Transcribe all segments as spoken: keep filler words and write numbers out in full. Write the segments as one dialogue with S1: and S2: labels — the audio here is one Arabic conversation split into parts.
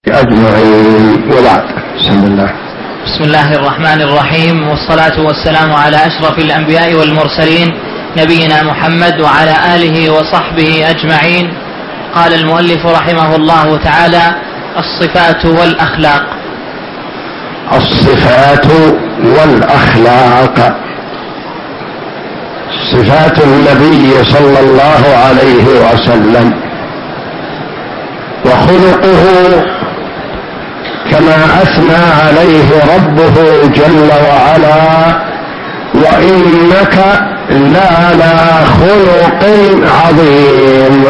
S1: أجمعين وبعد. بسم الله
S2: بسم الله الرحمن الرحيم، والصلاة والسلام على أشرف الأنبياء والمرسلين نبينا محمد وعلى آله وصحبه أجمعين. قال المؤلف رحمه الله تعالى: الصفات والأخلاق.
S1: الصفات والأخلاق صفات النبي صلى الله عليه وسلم، وخلقه كما أثنى عليه ربه جل وعلا: وإنك لعلى خلق عظيم.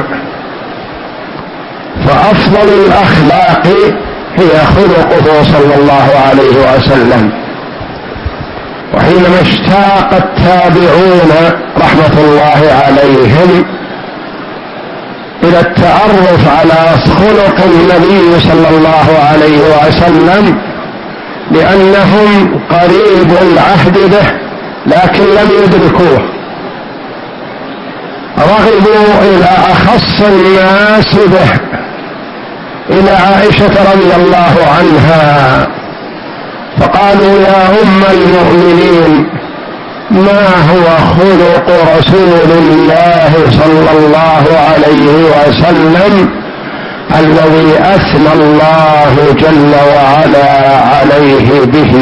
S1: فأفضل الأخلاق هي خلقه صلى الله عليه وسلم. وحينما اشتاق التابعون رحمة الله عليهم إلى التعرف على خلق النبي صلى الله عليه وسلم، لأنهم قريب العهد به لكن لم يدركوه، رغبوا إلى أخص الناس به، إلى عائشة رضي الله عنها، فقالوا: يا أم المؤمنين، ما هو خلق رسول الله صلى الله عليه وسلم الذي أثنى الله جل وعلا عليه به؟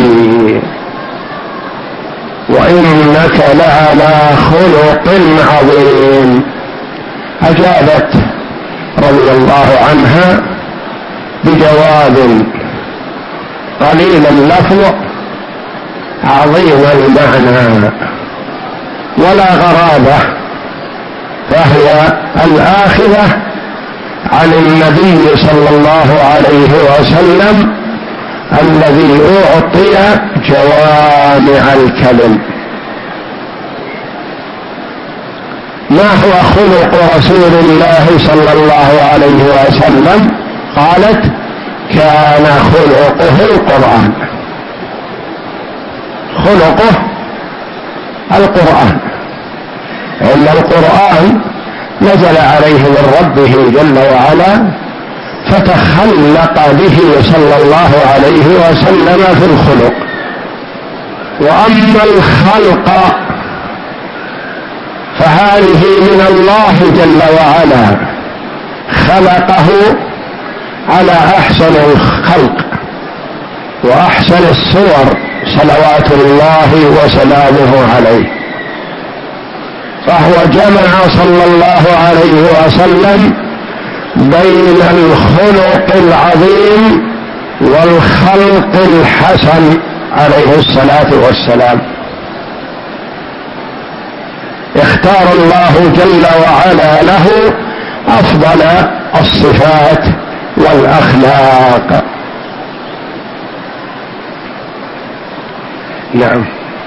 S1: وإنك لعلى خلق عظيم. أجابت رضي الله عنها بجواب قليل اللفظ عظيم المعنى ولا غرابة، فهي الآخذة عن النبي صلى الله عليه وسلم الذي أعطي جوامع الكلم. ما هو خلق رسول الله صلى الله عليه وسلم؟ قالت: كان خلقه القرآن. خلقه القرآن، إن القرآن نزل عليه من ربه جل وعلا، فتخلق به صلى الله عليه وسلم في الخلق. وأما الخلق فهذه من الله جل وعلا، خلقه على أحسن الخلق وأحسن الصور صلوات الله وسلامه عليه، فهو جمع صلى الله عليه وسلم بين الخلق العظيم والخلق الحسن عليه الصلاة والسلام. اختار الله جل وعلا له أفضل الصفات والأخلاق. نعم.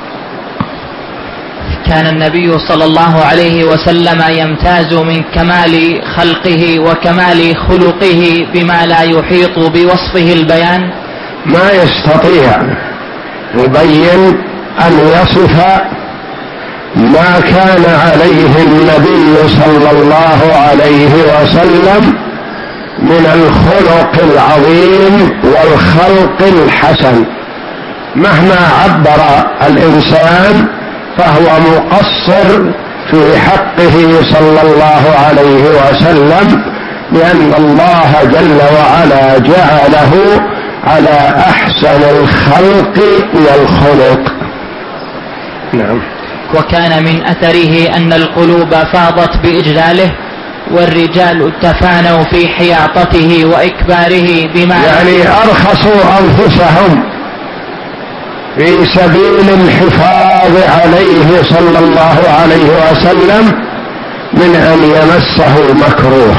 S2: كان النبي صلى الله عليه وسلم يمتاز من كمال خلقه وكمال خلقه بما لا يحيط بوصفه البيان.
S1: ما يستطيع يبين أن يصف ما كان عليه النبي صلى الله عليه وسلم من الخلق العظيم والخلق الحسن. مهما عبر الإنسان فهو مقصر في حقه صلى الله عليه وسلم، لأن الله جل وعلا جعله على أحسن الخلق والخلق. نعم.
S2: وكان من أثره أن القلوب فاضت بإجلاله، والرجال تفانوا في حياطته وإكباره بما
S1: يعني أرخصوا أنفسهم في سبيل الحفاظ عليه صلى الله عليه وسلم من أن يمسه مكروه،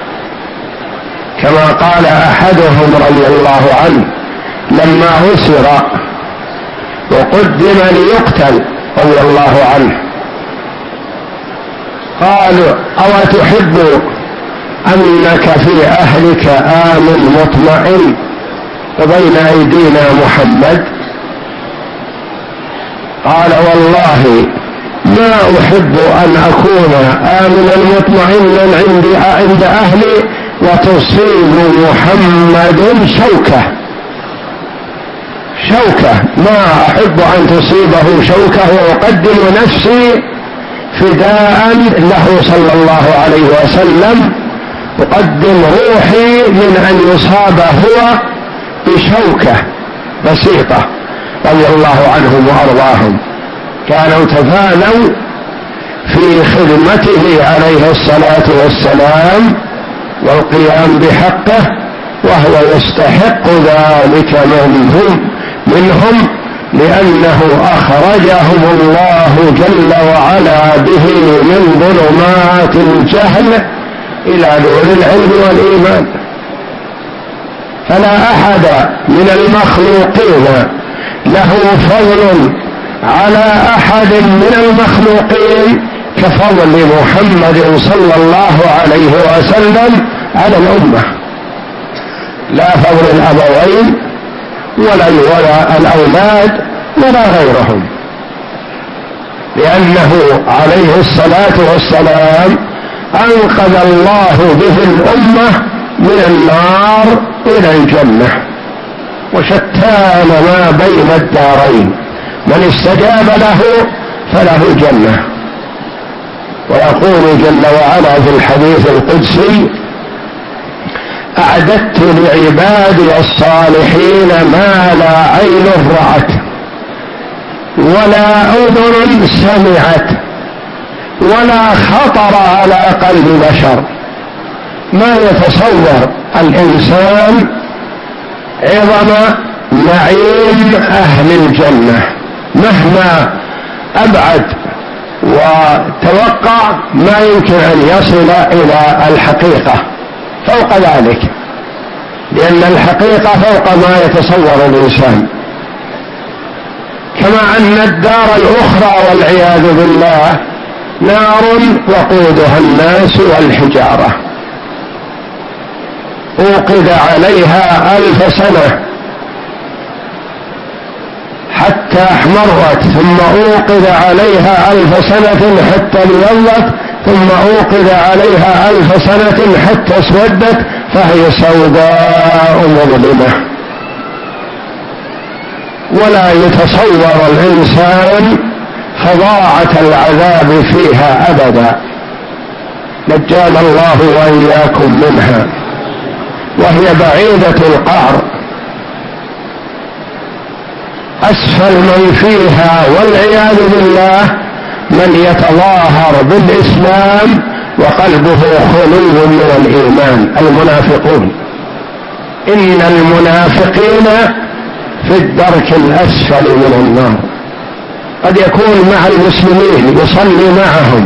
S1: كما قال أحدهم رضي الله عنه لما أسر وقدم ليقتل رضي الله عنه، قالوا: أو تحب أنك في أهلك آمن مطمئن وبين أيدينا محمد؟ قال: والله ما أحب أن أكون آمنا مطمئنا عند عند أهلي وتصيب محمد شوكة شوكة ما أحب أن تصيبه شوكة وأقدم نفسي فداء له صلى الله عليه وسلم، أقدم روحي من أن يصاب هو بشوكة بسيطة رضي الله عنهم وأرضاهم. كانوا تفانوا في خدمته عليه الصلاة والسلام والقيام بحقه، وهو يستحق ذلك منهم منهم لأنه أخرجهم الله جل وعلا به من ظلمات الجهل إلى نور العلم والإيمان. فلا أحد من المخلوقين له فضل على أحد من المخلوقين كفضل محمد صلى الله عليه وسلم على الأمة، لا فضل الأبوين ولا ولا الأولاد ولا غيرهم، لأنه عليه الصلاة والسلام أنقذ الله به الأمة من النار إلى الجنة، وشتان ما بين الدارين، من استجاب له فله الجنة. ويقول جل وعلا في الحديث القدسي: أعددت لعبادي الصالحين ما لا عين رأت ولا أذن سمعت ولا خطر على قلب بشر. ما يتصور الإنسان عظم نعيم أهل الجنة مهما أبعد وتوقع، ما يمكن أن يصل إلى الحقيقة فوق ذلك، لأن الحقيقة فوق ما يتصور الإنسان. كما أن الدار الأخرى والعياذ بالله نار وقودها الناس والحجارة، أوقد عليها ألف سنة حتى احمرت، ثم أوقد عليها ألف سنة حتى ابيضت، ثم أوقد عليها ألف سنة حتى اسودت، فهي سوداء مظلمة. ولا يتصور الإنسان فظاعة العذاب فيها أبدا، نجانا الله وإياكم منها، وهي بعيدة القعر. أسفل من فيها والعياذ بالله من يتظاهر بالإسلام وقلبه خلو من الإيمان، المنافقون. إن المنافقين في الدرك الأسفل من النار. قد يكون مع المسلمين يصلي معهم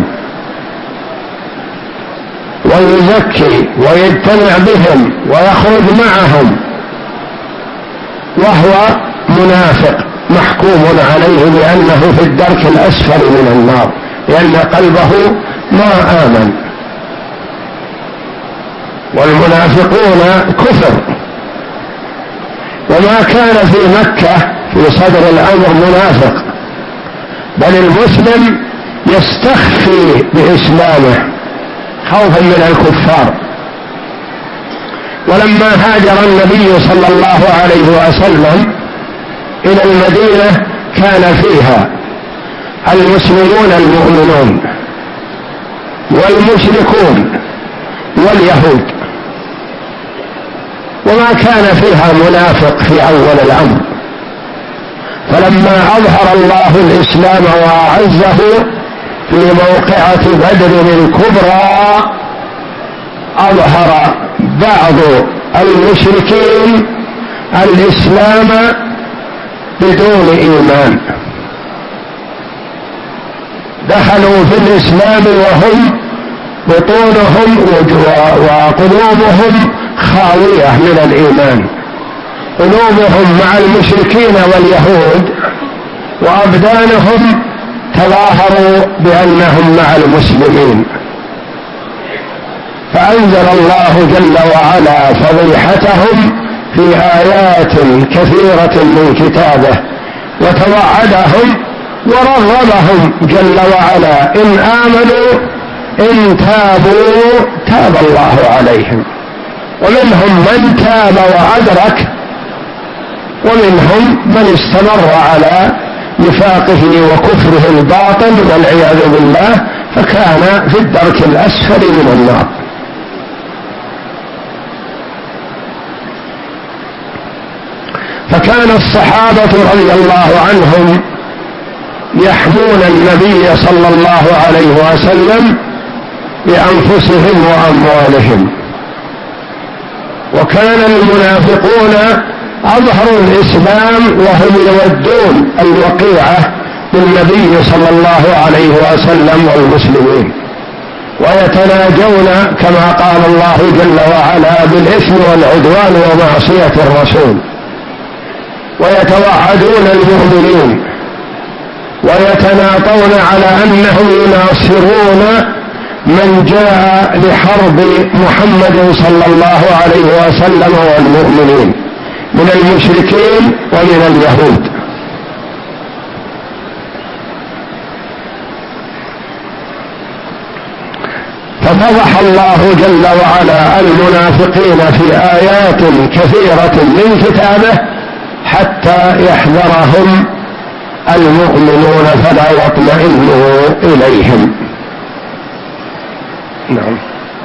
S1: ويزكي ويجتمع بهم ويخرج معهم، وهو منافق محكوم عليه بأنه في الدرك الأسفل من النار، لأن قلبه ما آمن. والمنافقون كفر، وما كان في مكة في صدر الأمر منافق، بل المسلم يستخفي بإسلامه خوفا من الكفار. ولما هاجر النبي صلى الله عليه وسلم إلى المدينة كان فيها المسلمون المؤمنون والمشركون واليهود، وما كان فيها منافق في أول الأمر. فلما أظهر الله الإسلام وأعزه في موقعة بدر الكبرى، أظهر بعض المشركين الإسلام بدون إيمان، دخلوا في الإسلام وهم بطونهم وقلوبهم خاوية من الإيمان، قلوبهم مع المشركين واليهود وأبدانهم تظاهروا بأنهم مع المسلمين. فأنزل الله جل وعلا فضيحتهم في آيات كثيرة من كتابه، وتوعدهم ورغبهم جل وعلا إن آمنوا إن تابوا تاب الله عليهم ومنهم من تاب وأدرك، ومنهم من استمر على نفاقه وكفره الباطل والعياذ بالله، فكان في الدرك الأسفل من النار. فكان الصحابة رضي الله عنهم يحمون النبي صلى الله عليه وسلم بأنفسهم وأموالهم، وكان المنافقون أظهروا الإسلام وهم يودون الوقيعة بالنبي صلى الله عليه وسلم والمسلمين، ويتناجون كما قال الله جل وعلا بالإثم والعدوان ومعصية الرسول، ويتوعدون المؤمنين ويتناطون على أنهم يناصرون من جاء لحرب محمد صلى الله عليه وسلم والمؤمنين من المشركين ومن اليهود. ففضح الله جل وعلا المنافقين في آيات كثيرة من كتابه حتى يحذرهم المؤمنون فلا يطمئنوا إليهم. نعم.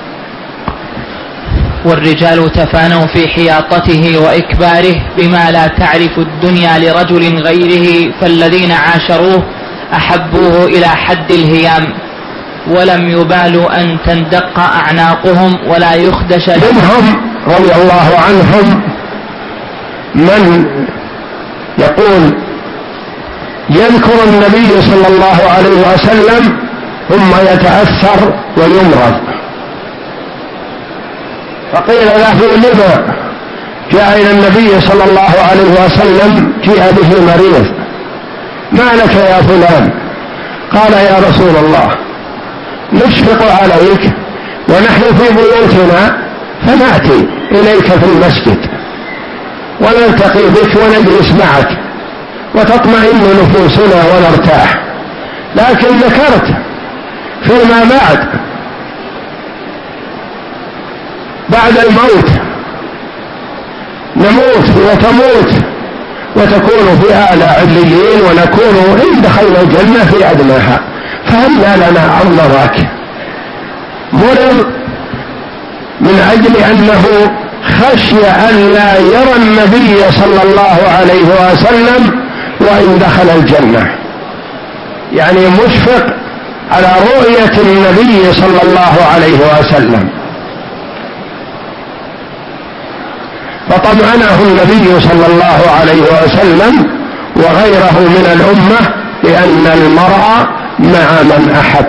S2: والرجال تفانوا في حياطته وإكباره بما لا تعرف الدنيا لرجل غيره، فالذين عاشروه أحبوه إلى حد الهيام، ولم يبالوا أن تندق أعناقهم ولا يخدش لهم.
S1: منهم رضي الله عنهم من يقول يذكر النبي صلى الله عليه وسلم ثم يتأثر ويمرض، فقيل له لما جاء إلى النبي صلى الله عليه وسلم جاء به مريض، ما لك يا فلان؟ قال يا رسول الله نشفق عليك ونحن في بيوتنا فنأتي إليك في المسجد ونلتقي بك ونجلس معك وتطمئن نفوسنا ونرتاح، لكن ذكرت فيما بعد بعد الموت نموت وتموت وتكون في أعلى عليين ونكون إن دخلنا الجنة في أدناها، فهل لنا أن نراك؟ مرض من أجل أنه خشي أن لا يرى النبي صلى الله عليه وسلم وإن دخل الجنة، يعني مشفق على رؤية النبي صلى الله عليه وسلم، فطمأنه النبي صلى الله عليه وسلم وغيره من الأمة بأن المرء مع من أحب.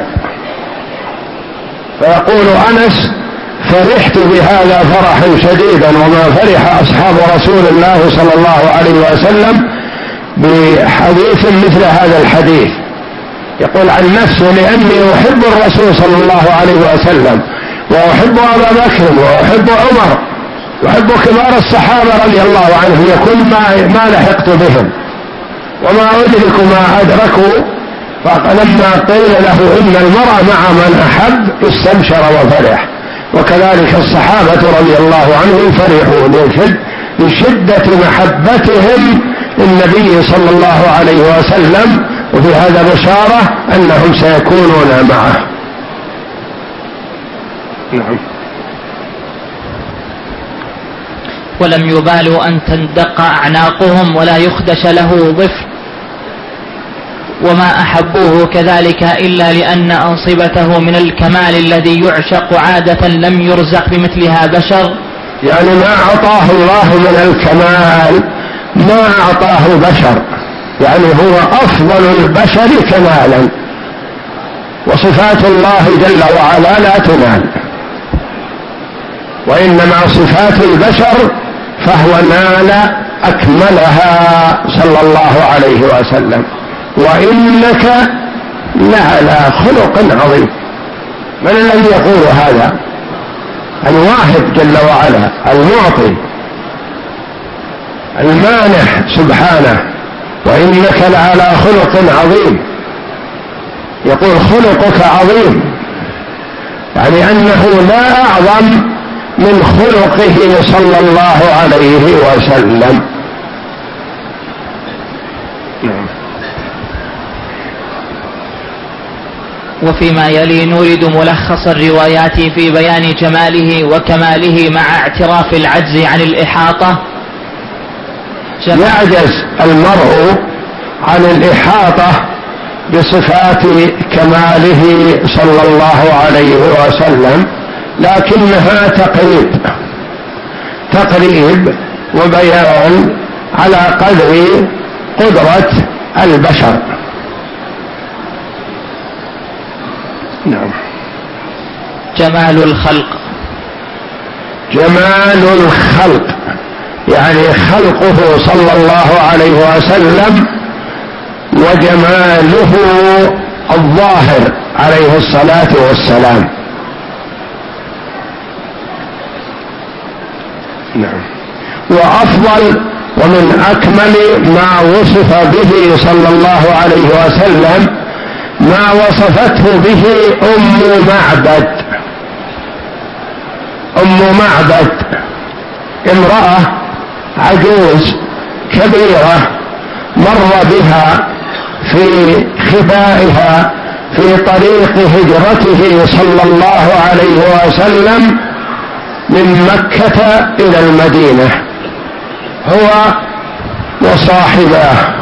S1: فيقول أنس فرحت بهذا فرحا شديدا، وما فرح أصحاب رسول الله صلى الله عليه وسلم بحديث مثل هذا الحديث. يقول عن نفسه لأني أحب الرسول صلى الله عليه وسلم وأحب أبا بكر وأحب عمر وأحب كبار الصحابة رضي الله عنهم، يكون ما, ما لحقت بهم وما أدرك ما أدركوا، فلما قيل له إن المرء مع من أحب استبشر وفرح. وكذلك الصحابة رضي الله عنهم فرحوا لشدة محبتهم للنبي صلى الله عليه وسلم، وفي هذا بشارة أنهم سيكونون معه. نعم.
S2: ولم يبالوا أن تندق أعناقهم ولا يخدش له ظفر، وما أحبوه كذلك إلا لأن أنصبته من الكمال الذي يعشق عادة لم يرزق بمثلها بشر.
S1: يعني ما أعطاه الله من الكمال ما أعطاه بشر، يعني هو أفضل البشر كمالا، وصفات الله جل وعلا لا تنال، وإنما صفات البشر فهو نال أكملها صلى الله عليه وسلم. وإنك لعلى خلق عظيم. من الذي يقول هذا؟ الواهب جل وعلا، المعطي المانح سبحانه. وإنك لعلى خلق عظيم، يقول خلقك عظيم، يعني أنه لا أعظم من خلقه صلى الله عليه وسلم.
S2: وفيما يلي نورد ملخص الروايات في بيان جماله وكماله مع اعتراف العجز عن الإحاطة.
S1: يعجز المرء عن الإحاطة بصفات كماله صلى الله عليه وسلم، لكنها تقريب تقريب وبيان على قدر قدرة البشر. نعم.
S2: جمال الخلق.
S1: جمال الخلق يعني خلقه صلى الله عليه وسلم وجماله الظاهر عليه الصلاة والسلام. نعم. وأفضل ومن أكمل ما وصف به صلى الله عليه وسلم ما وصفته به أم معبد. أم معبد امرأة عجوز كبيرة مر بها في خبائها في طريق هجرته صلى الله عليه وسلم من مكة إلى المدينة، هو وصاحباه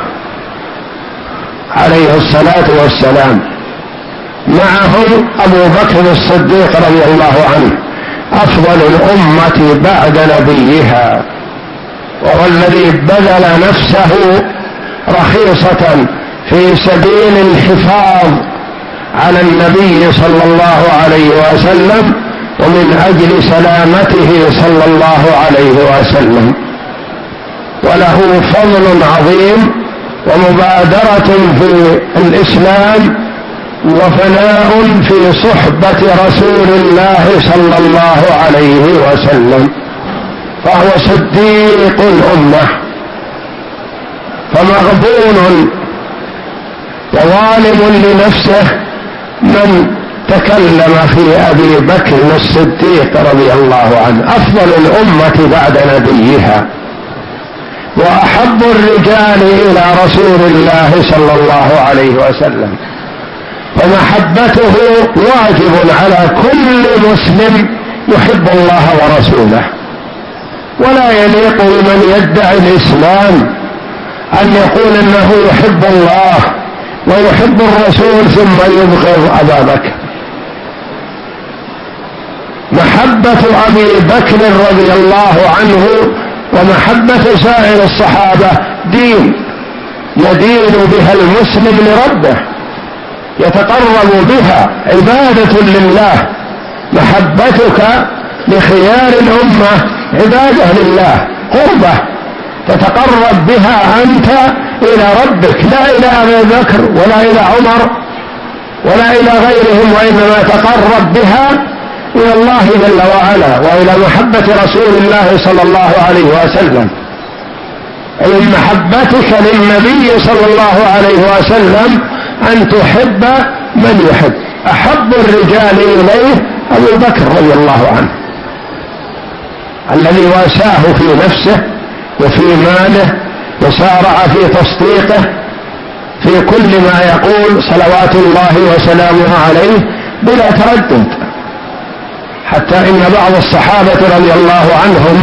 S1: عليه الصلاة والسلام، معهم أبو بكر الصديق رضي الله عنه أفضل الأمة بعد نبيها، وهو الذي بذل نفسه رخيصة في سبيل الحفاظ على النبي صلى الله عليه وسلم ومن أجل سلامته صلى الله عليه وسلم، وله فضل عظيم ومبادرة في الإسلام وفناء في صحبة رسول الله صلى الله عليه وسلم، فهو صديق الأمة، فمغبون وظالم لنفسه من تكلم في أبي بكر الصديق رضي الله عنه أفضل الأمة بعد نبيها وأحب الرجال إلى رسول الله صلى الله عليه وسلم، فمحبته واجب على كل مسلم يحب الله ورسوله، ولا يليق بمن يدعي الإسلام أن يقول أنه يحب الله ويحب الرسول ثم يبغض أبا بكر. محبة أبي بكر رضي الله عنه ومحبة سائر الصحابة دين يدين بها المسلم لربه، يتقرب بها عبادة لله. محبتك لخيار الأمة عبادة لله، قربة تتقرب بها أنت إلى ربك، لا إلى أبي بكر ولا إلى عمر ولا إلى غيرهم، وإنما تقرب بها إلى الله جل وعلا وإلى محبة رسول الله صلى الله عليه وسلم. أي محبتك للنبي صلى الله عليه وسلم أن تحب من يحب. أحب الرجال إليه أبو بكر رضي الله عنه الذي واساه في نفسه وفي ماله وسارع في تصديقه في كل ما يقول صلوات الله وسلامه عليه بلا تردد، حتى إن بعض الصحابة رضي الله عنهم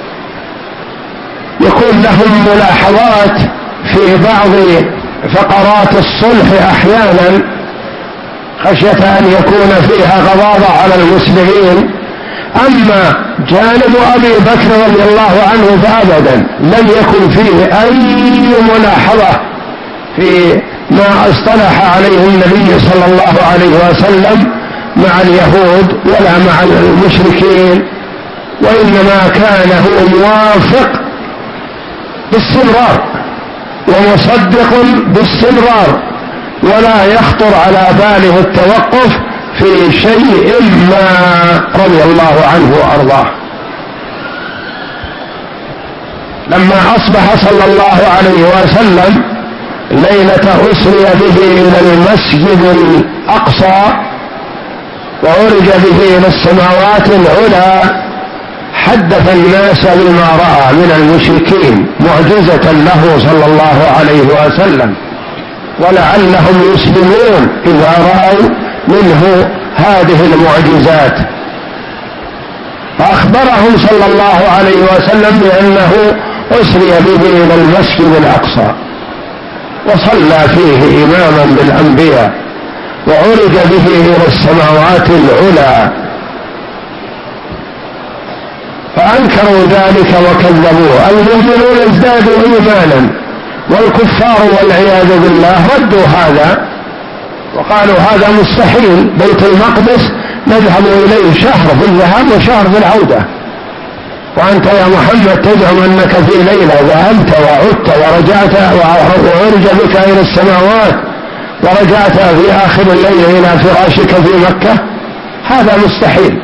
S1: يكون لهم ملاحظات في بعض فقرات الصلح أحيانا خشية أن يكون فيها غضاضة على المسلمين، أما جانب أبي بكر رضي الله عنه فأبدا لم يكن فيه أي ملاحظة في ما اصطلح عليه النبي صلى الله عليه وسلم مع اليهود ولا مع المشركين، وإنما كان هو موافق باستمرار ومصدق باستمرار، ولا يخطر على باله التوقف في شيء ما رضي الله عنه وأرضاه. لما أصبح صلى الله عليه وسلم ليلة أسري به إلى المسجد الأقصى وعرج به إلى السماوات العلى حدث الناس بما رأى من المشركين معجزة له صلى الله عليه وسلم، ولعلهم يسلمون إذا رأوا منه هذه المعجزات. فأخبرهم صلى الله عليه وسلم بأنه أسري به إلى المسجد الأقصى وصلى فيه إماما بالأنبياء وعرج به إلى السماوات العلى، فأنكروا ذلك وكذبوه. المؤمنون ازدادوا إيمانا، والكفار والعياذ بالله ردوا هذا وقالوا هذا مستحيل، بيت المقدس نذهب إليه شهر في الذهاب وشهر في العودة، وأنت يا محمد تزعم أنك في ليلة ذهبت وعدت ورجعت وعرج بك إلى السماوات ورجعت في آخر الليل إلى فراشك في مكة، هذا مستحيل.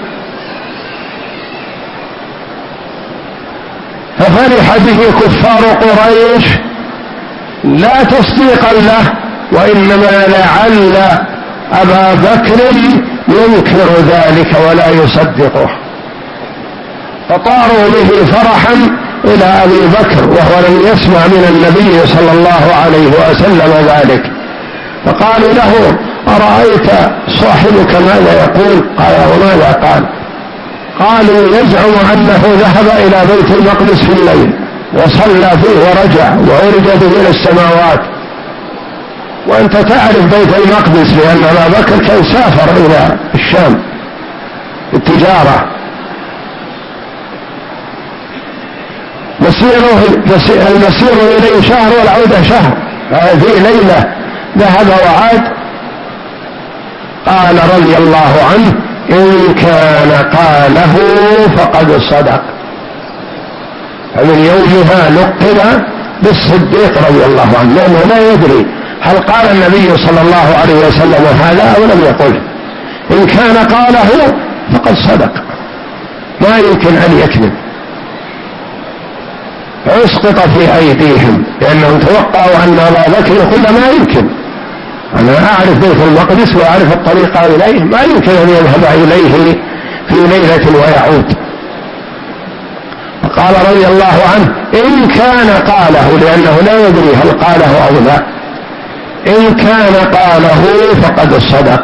S1: ففرح به كفار قريش لا تصديقا له، وإنما لعل أبا بكر ينكر ذلك ولا يصدقه، فطاروا به فرحا إلى أبي بكر وهو لم يسمع من النبي صلى الله عليه وسلم ذلك، فقالوا له أرأيت صاحبك ماذا يقول؟ قال وماذا قال؟ قالوا يزعم أنه ذهب إلى بيت المقدس في الليل وصلى فيه ورجع وعرج به إلى السماوات، وأنت تعرف بيت المقدس لأن أبا بكر كان سافر إلى الشام التجارة، مسيره المسير إليه شهر والعودة شهر، في ليلة ذهب وعاد. قال رضي الله عنه إن كان قاله فقد صدق، فمن يومها لقب بالصديق رضي الله عنه، لأنه لا يدري هل قال النبي صلى الله عليه وسلم هذا أو لم يقله. إن كان قاله فقد صدق، ما يمكن أن يكذب. فاسقط في أيديهم لأنهم توقعوا أن أبا بكر يقول ما يمكن، أنا أعرف بيت المقدس وأعرف الطريق إليه، ما يمكن أن يذهب إليه في ليلة ويعود. فقال رضي الله عنه إن كان قاله، لأنه لا يدري هل قاله أو لا، إن كان قاله فقد صدق.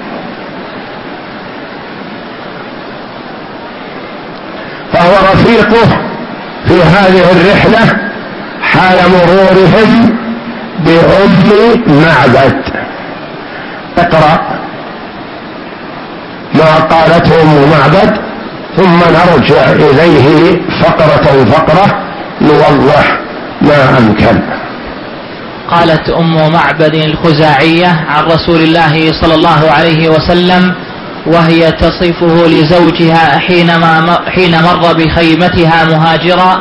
S1: فهو رفيقه في هذه الرحلة حال مرورهم بأم معبد. اقرأ ما قالته أم معبد ثم نرجع إليه فقرة فقرة نوضح ما أمكن.
S2: قالت أم معبد الخزاعية عن رسول الله صلى الله عليه وسلم وهي تصفه لزوجها حينما حين مر بخيمتها مهاجرا: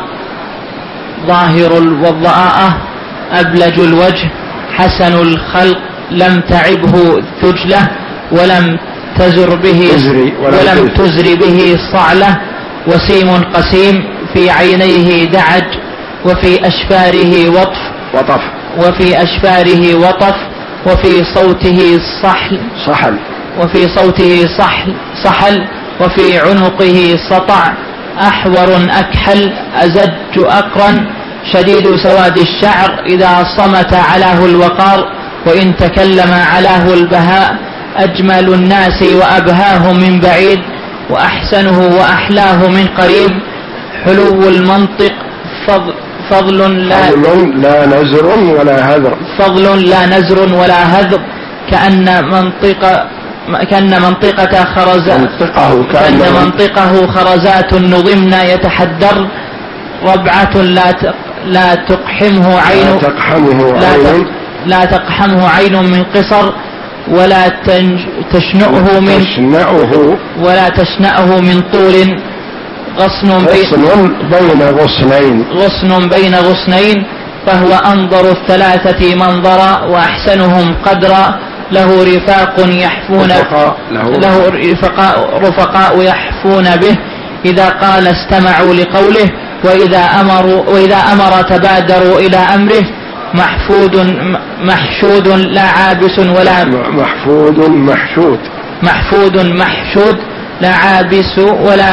S2: ظاهر الوضاءة، أبلج الوجه، حسن الخلق، لم تعبه ثجلة، ولم تزر به ولم تزر به صعلة، وسيم قسيم، في عينيه دعج، وفي أشفاره وطف
S1: وطف
S2: وفي أشفاره وطف وفي صوته صحل
S1: صحل
S2: وفي صوته صحل صحل وفي عنقه سطع، أحور أكحل، أزج أقرن، شديد سواد الشعر، إذا صمت علاه الوقار، وإن تكلم علاه البهاء، أجمل الناس وأبهاهم من بعيد، وأحسنه وأحلاه من قريب، حلو المنطق، فضل, فضل لا,
S1: لا نزر ولا هذر
S2: فضل لا نزر ولا هذر، كأن منطقة كأن منطقة خرزات
S1: منطقه
S2: كأن منطقه خرزات نظمن يتحدر، ربعة لا لا تقحمه عين
S1: لا تقحمه عين
S2: لا تقحمه عين من قصر، ولا تشنؤه من
S1: تشنؤه
S2: ولا تشنأه من طول، غصن
S1: بين غصنين
S2: غصن بين غصنين، فهو أنظر الثلاثة منظرا، وأحسنهم قدرا، له رفاق يحفون
S1: رفقاء له,
S2: له رفقاء, رفقاء يحفون به، إذا قال استمعوا لقوله، وإذا أمروا وإذا أمر تبادروا إلى أمره، محفود محشود لا عابس ولا
S1: محفود محشود
S2: محفود محشود لا عابس ولا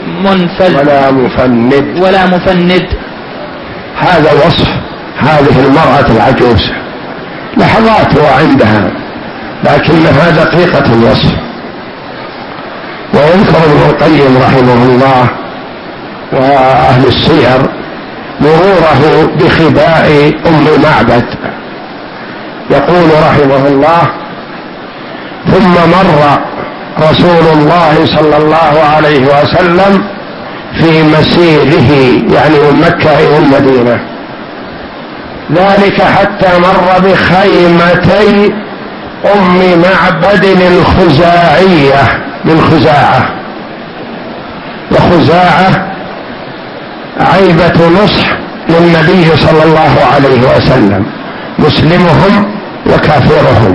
S2: منفذ
S1: ولا مفند
S2: ولا مفند.
S1: هذا وصف هذه المرأة العجوز، لحظات عندها لكنها دقيقة الوصف. ويذكر ابن القيم رحمه الله وأهل السير مروره بخباء أم معبد، يقول رحمه الله: ثم مر رسول الله صلى الله عليه وسلم في مسيره، يعني من مكة إلى المدينة، ذلك حتى مر بخيمتي أم معبد الخزاعية من خزاعة، وخزاعة عيبة نصح للنبي صلى الله عليه وسلم، مسلمهم وكافرهم.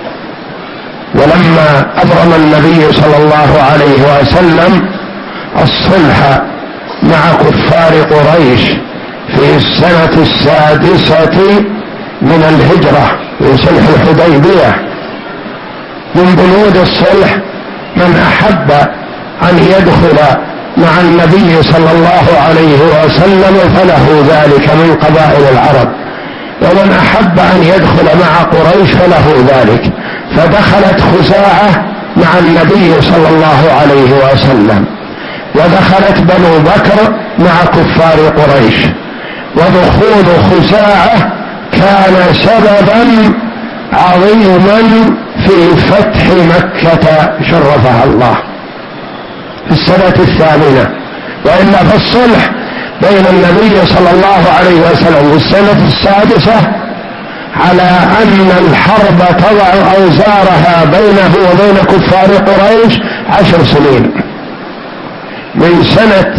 S1: ولما أبرم النبي صلى الله عليه وسلم الصلح مع كفار قريش في السنة السادسة من الهجرة في صلح الحديبية، من بنود الصلح من أحب أن يدخل مع النبي صلى الله عليه وسلم فله ذلك من قبائل العرب، ومن أحب أن يدخل مع قريش فله ذلك، فدخلت خزاعة مع النبي صلى الله عليه وسلم، ودخلت بنو بكر مع كفار قريش. ودخول خزاعة كان سببا عظيما في فتح مكة شرفها الله في السنة الثامنة. وإلا فالصلح بين النبي صلى الله عليه وسلم في السنة السادسة على أن الحرب تضع أوزارها بينه وبين كفار قريش عشر سنين، من سنة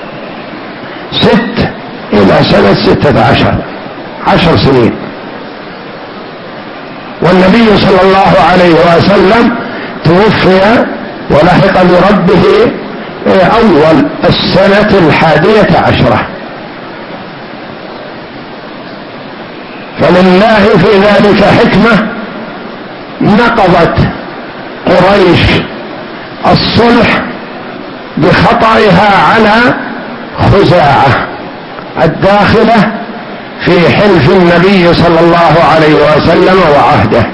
S1: ست إلى سنة ستة عشر، عشر سنين. والنبي صلى الله عليه وسلم توفي ولحق بربه أول السنة الحادية عشرة، فلله في ذلك حكمة. نقضت قريش الصلح بخطئها على خزاعة الداخلة في حلف النبي صلى الله عليه وسلم وعهده،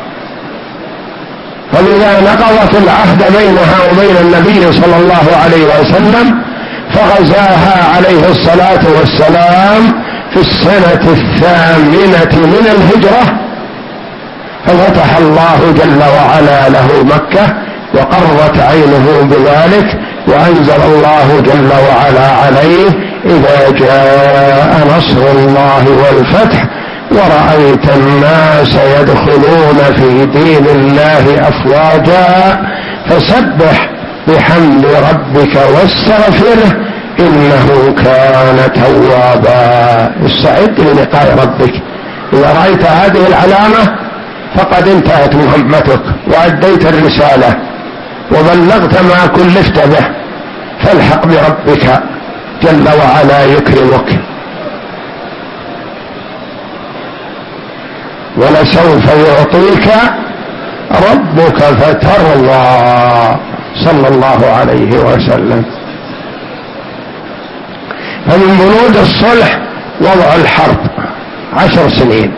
S1: فلذا نقضت العهد بينها وبين النبي صلى الله عليه وسلم، فغزاها عليه الصلاة والسلام في السنة الثامنة من الهجرة، ففتح الله جل وعلا له مكة وقرت عينه بذلك، وأنزل الله جل وعلا عليه: إذا جاء نصر الله والفتح ورأيت الناس يدخلون في دين الله أفواجا فسبح بحمد ربك واستغفره إنه كان توابا. استعد للقاء ربك. إذا رأيت هذه العلامة فقد انتهت مهمتك وأديت الرسالة وبلغت ما كلفت به، فالحق بربك جل وعلا يكرمك. ولسوف يعطيك ربك فترضى صلى الله عليه وسلم. فمن بنود الصلح وضع الحرب عشر سنين.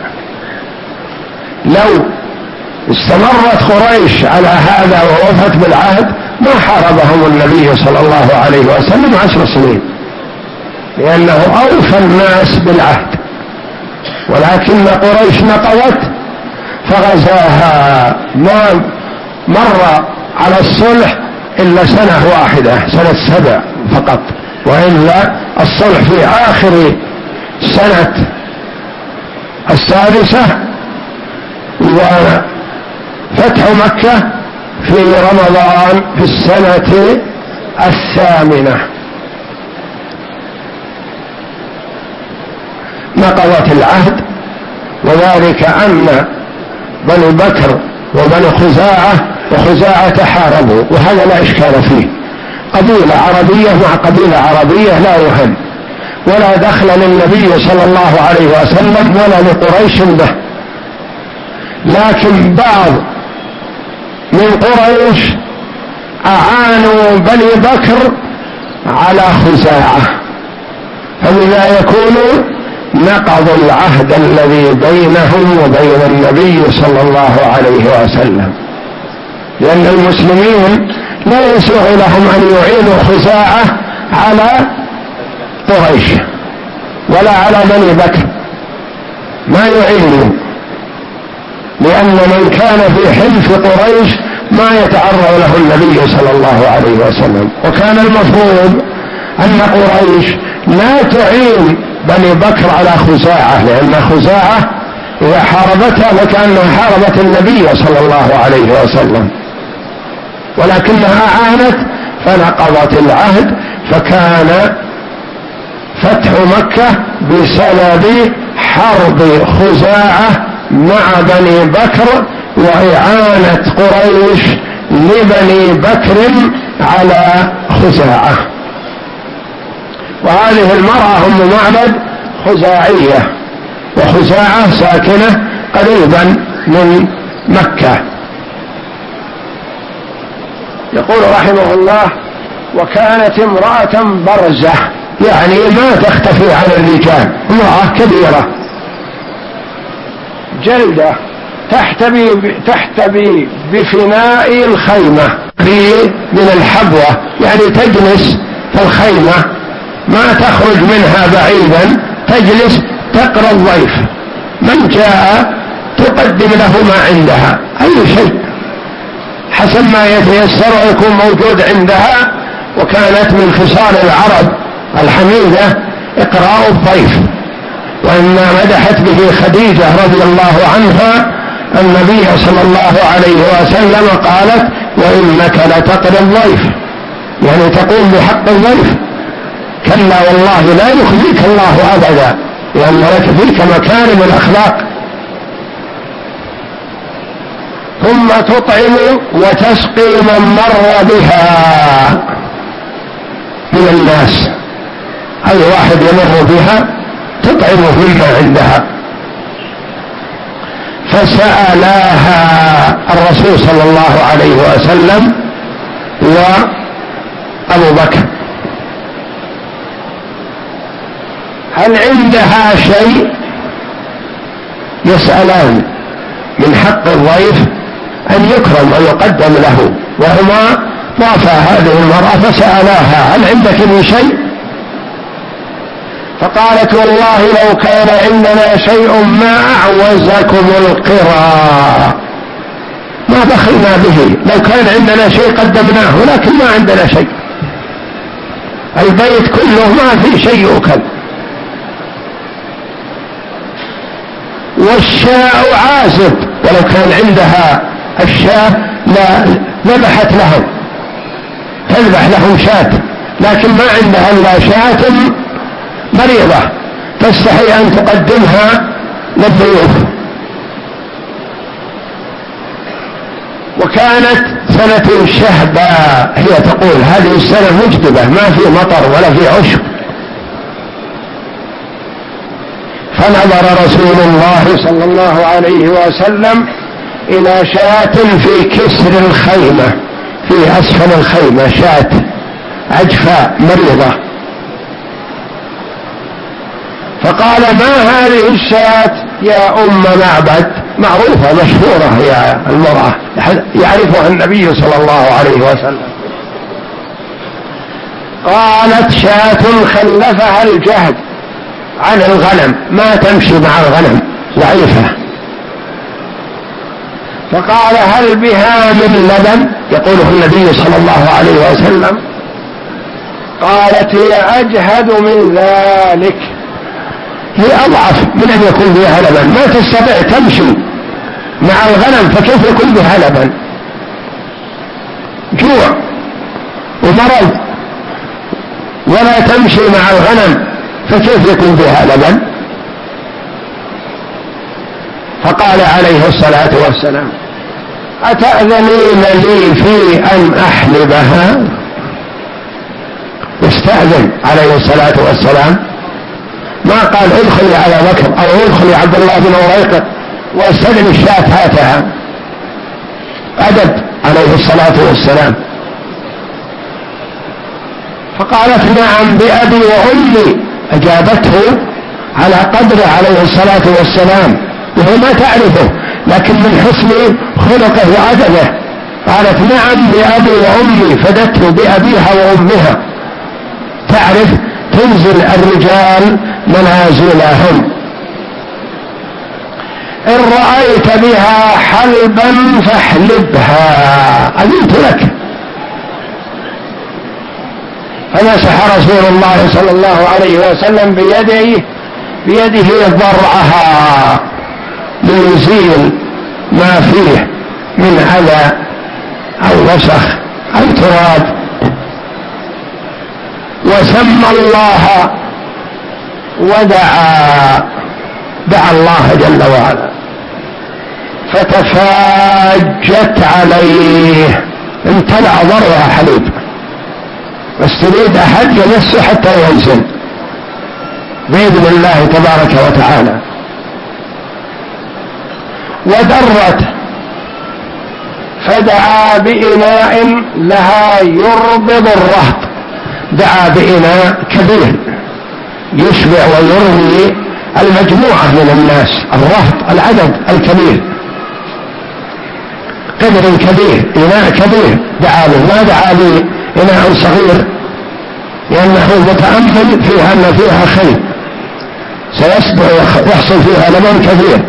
S1: لو استمرت قريش على هذا ووفت بالعهد ما حاربهم النبي صلى الله عليه وسلم عشر سنين، لأنه أوفى الناس بالعهد، ولكن قريش نقضت فغزاها، ما مر على الصلح إلا سنة واحدة، سنة سبع فقط، وإلا الصلح في آخر سنة السادسة، وفتح مكة في رمضان في السنة الثامنة. نقضت العهد، وذلك أن بنو بكر وبنو خزاعة وخزاعة تحاربوا، وهذا لا إشكال فيه، قبيلة عربية مع قبيلة عربية لا يهم، ولا دخل للنبي صلى الله عليه وسلم ولا لقريش به. لكن بعض من قريش أعانوا بني بكر على خزاعة، فبذا يكون نقضوا العهد الذي بينهم وبين النبي صلى الله عليه وسلم، لأن المسلمين لا يسوغ لهم أن يعينوا خزاعة على قريش ولا على بني بكر، ما يعينوا، لأن من كان في حلف قريش ما يتعرض له النبي صلى الله عليه وسلم. وكان المفروض أن قريش لا تعين بني بكر على خزاعة، لأن خزاعة إذا حاربتها فكأنها حاربت النبي صلى الله عليه وسلم، ولكنها أعانت فنقضت العهد، فكان فتح مكة بسبب حرب خزاعة مع بني بكر وإعانة قريش لبني بكر على خزاعة. وهذه المرأة أم معبد خزاعية، وخزاعة ساكنة قريبا من مكة. يقول رحمه الله: وكانت امرأة برزة، يعني ما تختفي عن الرجال، امرأة كبيرة جلدة تحتبي تحتبي بفناء الخيمة من الحبوة، يعني تجلس في الخيمة ما تخرج منها بعيدا، تجلس تقرأ الضيف، من جاء تقدم له ما عندها، أي شيء حسب ما يتيسر ويكون موجود عندها. وكانت من خصال العرب الحميدة إقراء الضيف، وإما مدحت به خديجة رضي الله عنها النبي صلى الله عليه وسلم قالت: وإنك لتقري الضيف، يعني تقوم بحق الضيف، كلا والله لا يخزيك الله أبدا، لأن لك فيك مكارم الأخلاق. ثم تطعم وتسقي من مر بها من الناس، أي واحد يمر بها تطعمه مما عندها. فسألاها الرسول صلى الله عليه وسلم وأبو بكر: هل عندها شيء؟ يسألان من حق الضيف أن يكرم ويقدم له، وهما ضافا هذه المرأة فسألاها: هل عندك من شيء؟ فقالت: والله لو كان عندنا شيء ما أعوزكم القرى، ما بخلنا به، لو كان عندنا شيء قدمناه، ولكن ما عندنا شيء، البيت كله ما في شيء يؤكل. والشاء عازب، ولو كان عندها الشاة لا ذبحت لهم، تذبح لهم شاة، لكن ما عندها إلا شاة مريضة تستحي أن تقدمها للضيوف. وكانت سنة شهبة، هي تقول هذه السنة مجدبة ما في مطر ولا في عشب. فنظر رسول الله صلى الله عليه وسلم إلى شاة في كسر الخيمة، في أسفل الخيمة شاة عجفاء مريضة، فقال: ما هذه الشاة يا أم معبد؟ معروفة مشهورة يا المرأة، يعرفها النبي صلى الله عليه وسلم. قالت: شاة خلفها الجهد عن الغنم، ما تمشي مع الغنم، ضعيفة. فقال: هل بها من لبن؟ يقوله النبي صلى الله عليه وسلم. قالت: هي أجهد من ذلك، هي أضعف من أن يكون بها لبن، ما تستطيع تمشي مع الغنم، فكيف يكون بها لبن؟ جوع ومرض ولا تمشي مع الغنم، فكيف يكون بها لبن؟ فقال عليه الصلاة والسلام: أتأذنين لي في أن أحلبها؟ يستأذن عليه الصلاة والسلام، ما قال ادخلي على بكر أو ادخلي عبد الله بن أريقط واستلم الشاة هاتها، أدب عليه الصلاة والسلام. فقالت نعم بأبي وأمي، أجابته على قدر عليه الصلاة والسلام وهو ما تعرفه، لكن من حسن خلقه وأدبه قالت نعم بأبي وأمي، فدته بأبيها وأمها. تعرف تنزل الرجال منازلهم. إن رأيت بها حلبا فاحلبها، أذنت لك. فمسح رسول الله صلى الله عليه وسلم بيده بيده ضرعها ليزيل ما فيه من أذى أو وسخ أو تراب، وسمى الله ودعا دعا الله جل وعلا، فتفاجت عليه، امتلأ ضرعها حليب، بس تريد أحد يمسه حتى ينزل بإذن الله تبارك وتعالى. ودرت فدعا بإناء لها يربض الرهط، دعا بإناء كبير يشبع ويروي المجموعة من الناس، الرهط العدد الكبير، قدر كبير، إناء كبير دعا له، ما دعا بإناء صغير، لأنه متأمل فيها أن فيها خير سيسبع ويحصل فيها لمن كثير.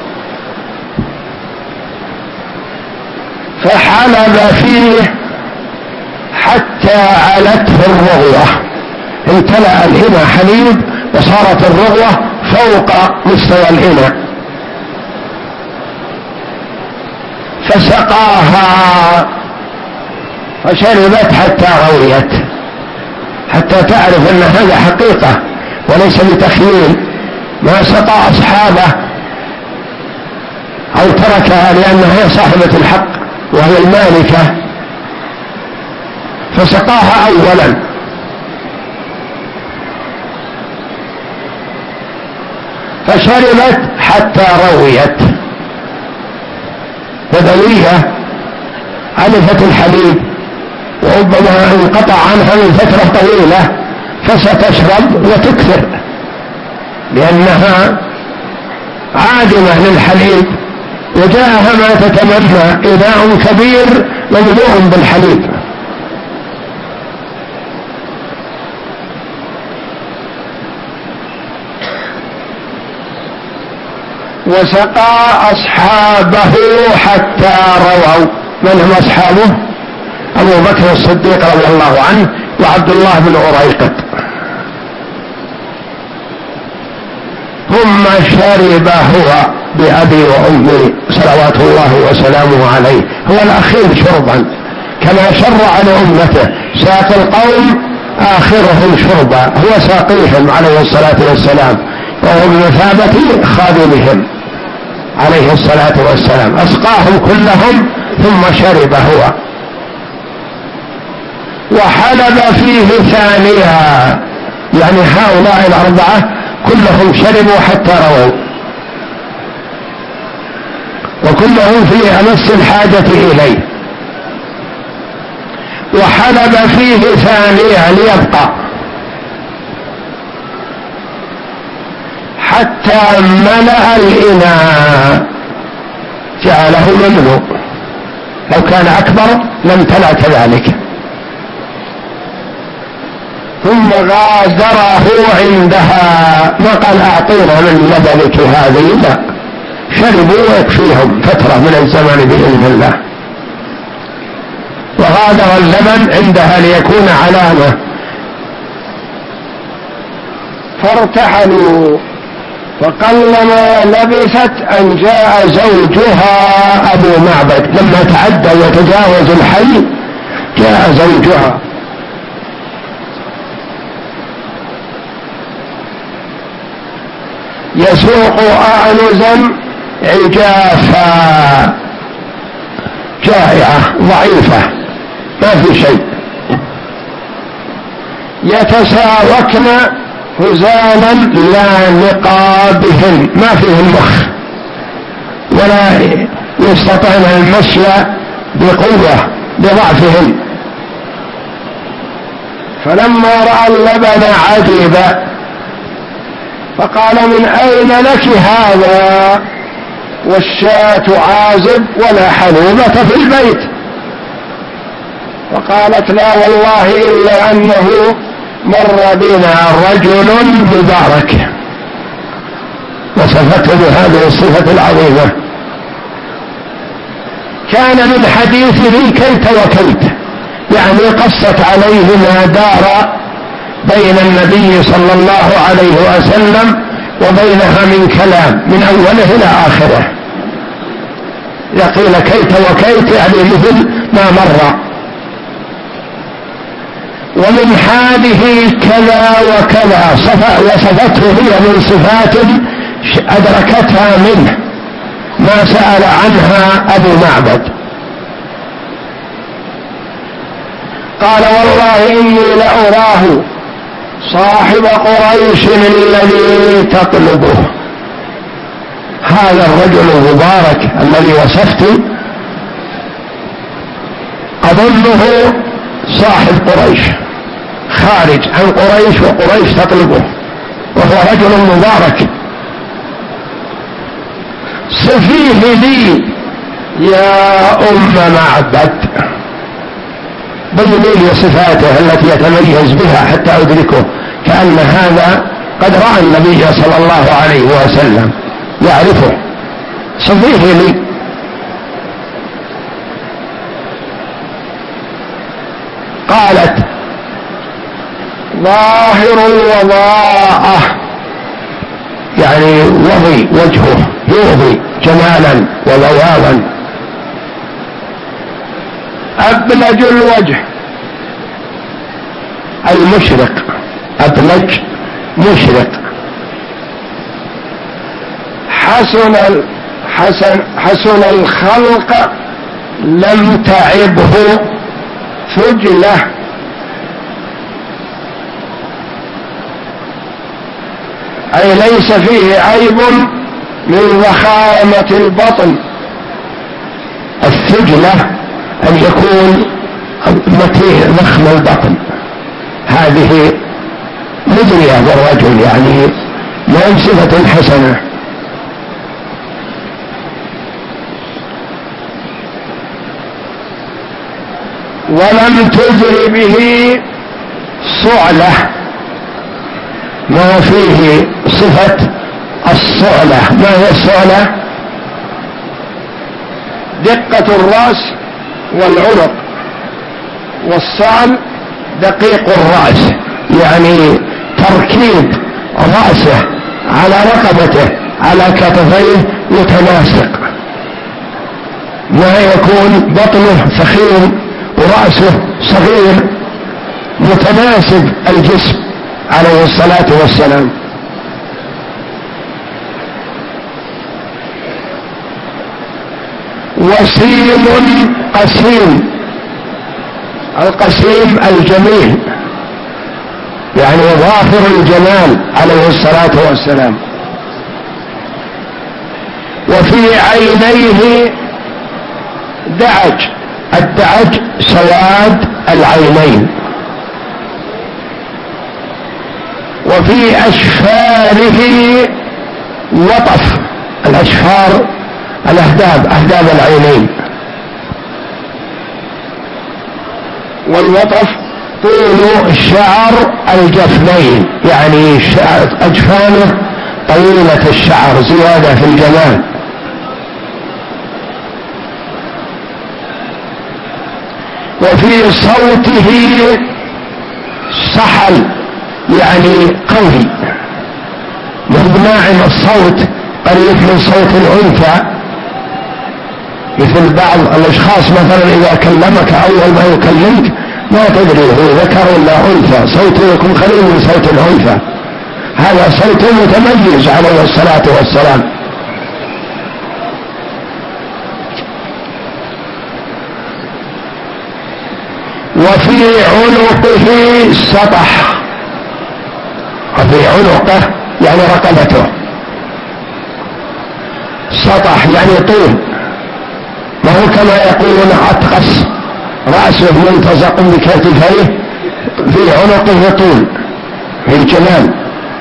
S1: فحلب فيه حتى علته الرغوة، امتلأ الإناء حليب وصارت الرغوة فوق مستوى الإناء، فسقاها فشربت حتى غويت، حتى تعرف أن هذا حقيقة وليس بتخيل. ما سقى أصحابه أو تركها لأنها هي صاحبة الحق وهي المالكة، فسقاها أولا، فشربت حتى رويت، وذويها علفت الحليب وربما انقطع عنها من فترة طويلة، فستشرب وتكثر لأنها عادمة للحليب، وجاءها ما تتمنى، إناء كبير مملوء بالحليب. وسقى أصحابه حتى رووا. من هم أصحابه؟ أبو بكر الصديق رضي الله عنه وعبد الله بن أريقط. ثم شرب هو بأبي وأمي صلوات الله وسلامه عليه، هو الأخير شربا كما شرع لأمته، ساق القوم آخرهم شربا، هو ساقيهم عليه الصلاة والسلام، وهو بمثابة خادمهم عليه الصلاة والسلام، أسقاهم كلهم ثم شرب هو. وحلب فيه ثانيا، يعني هؤلاء الأربعة كلهم شربوا حتى رووا، وكلهم في أمس الحاجة إليه. وحلب فيه ثانيا ليبقى حتى ملأ الإناء، جعله مملوء، لو كان أكبر لم تلأ كذلك. ثم غادره عندها، ما قال أعطينا من لبنك هذه، لا، شربوا ويكفيهم فترة من الزمن بإذن الله. وغادر اللبن عندها ليكون علامة. فارتحلوا، فقلما لبثت أن جاء زوجها أبو معبد، لما تعدى وتجاوز الحي جاء زوجها يسوق أعنزا عجافا، جائعة ضعيفة ما في شيء، يتساوكن هزالا لا نقابهن، ما فيه المخ ولا يستطيعن المشي بقوة لضعفهن، فلما رأى اللبن عجب فقال من أين لك هذا والشاة عازب ولا حلوبة في البيت؟ فقالت لا والله إلا أنه مر بنا رجل مبارك، وصفته بهذه الصفة العظيمة. كان من حديثه كيت وكيت، يعني قصت عليه ما دار بين النبي صلى الله عليه وسلم وبينها من كلام من أوله إلى آخره. يقول كيت وكيت يعني مثل ما مر. ومن حاله كذا وكذا، وصفته هي من صفات أدركتها منه ما سأل عنها أبو معبد. قال والله إني لأراه صاحب قريش الذي تطلبه. هذا الرجل المبارك الذي وصفت أظنه صاحب قريش، خارج عن قريش وقريش تطلبه، وهو رجل مبارك. صفيه لي يا أم معبد، بيني لي صفاته التي يتميز بها حتى أدركه، كأن هذا قد رأى النبي صلى الله عليه وسلم يعرفه. صفيه لي. قالت ظاهر الوضاءة، يعني وضي وجهه يوضي جمالا وبياضا. أبلج الوجه المشرق، أبلج مشرق. حسن حسن حسن الخلق لم تعبه فجلة، أي ليس فيه عيب من ضخامة البطن. الفجلة أن يكون متين ضخم البطن، هذه مدرية بالرجل، يعني لا صفة حسنة. ولم تجر به صعلة، ما فيه صفة الصعلة. ما هي الصعلة؟ دقة الرأس والعنق، والصعل دقيق الرأس، يعني تركيب رأسه على رقبته على كتفيه متناسق، ما يكون بطنه فخيم ورأسه صغير، متناسب الجسم عليه الصلاة والسلام. وسيم قسيم، القسيم الجميل، يعني ظاهر الجمال عليه الصلاة والسلام. وفي عينيه دعج، الدعج سواد العينين. وفي أشفاره وطف، الأشفار الأهداب، أهداب العينين. والوطف طول الشعر الجفنين، يعني أجفانه طويلة الشعر زيادة في الجمال. وفي صوته سحل، يعني قوي، من ناعم الصوت، قريب من صوت الأنثى، مثل بعض الأشخاص مثلا إذا كلمك أول ما يكلمك ما تدري هو ذكر ولا أنثى، صوته يكون قريب من صوت الأنثى. هذا صوت متميز عليه الصلاة والسلام. وفي عنقه سطح، وفي عنقه يعني رقبته سطح، يعني طول، ما هو كما يقولون أطقس، رأسه ملتصق بكتفيه في عنقه طول، في الجمال.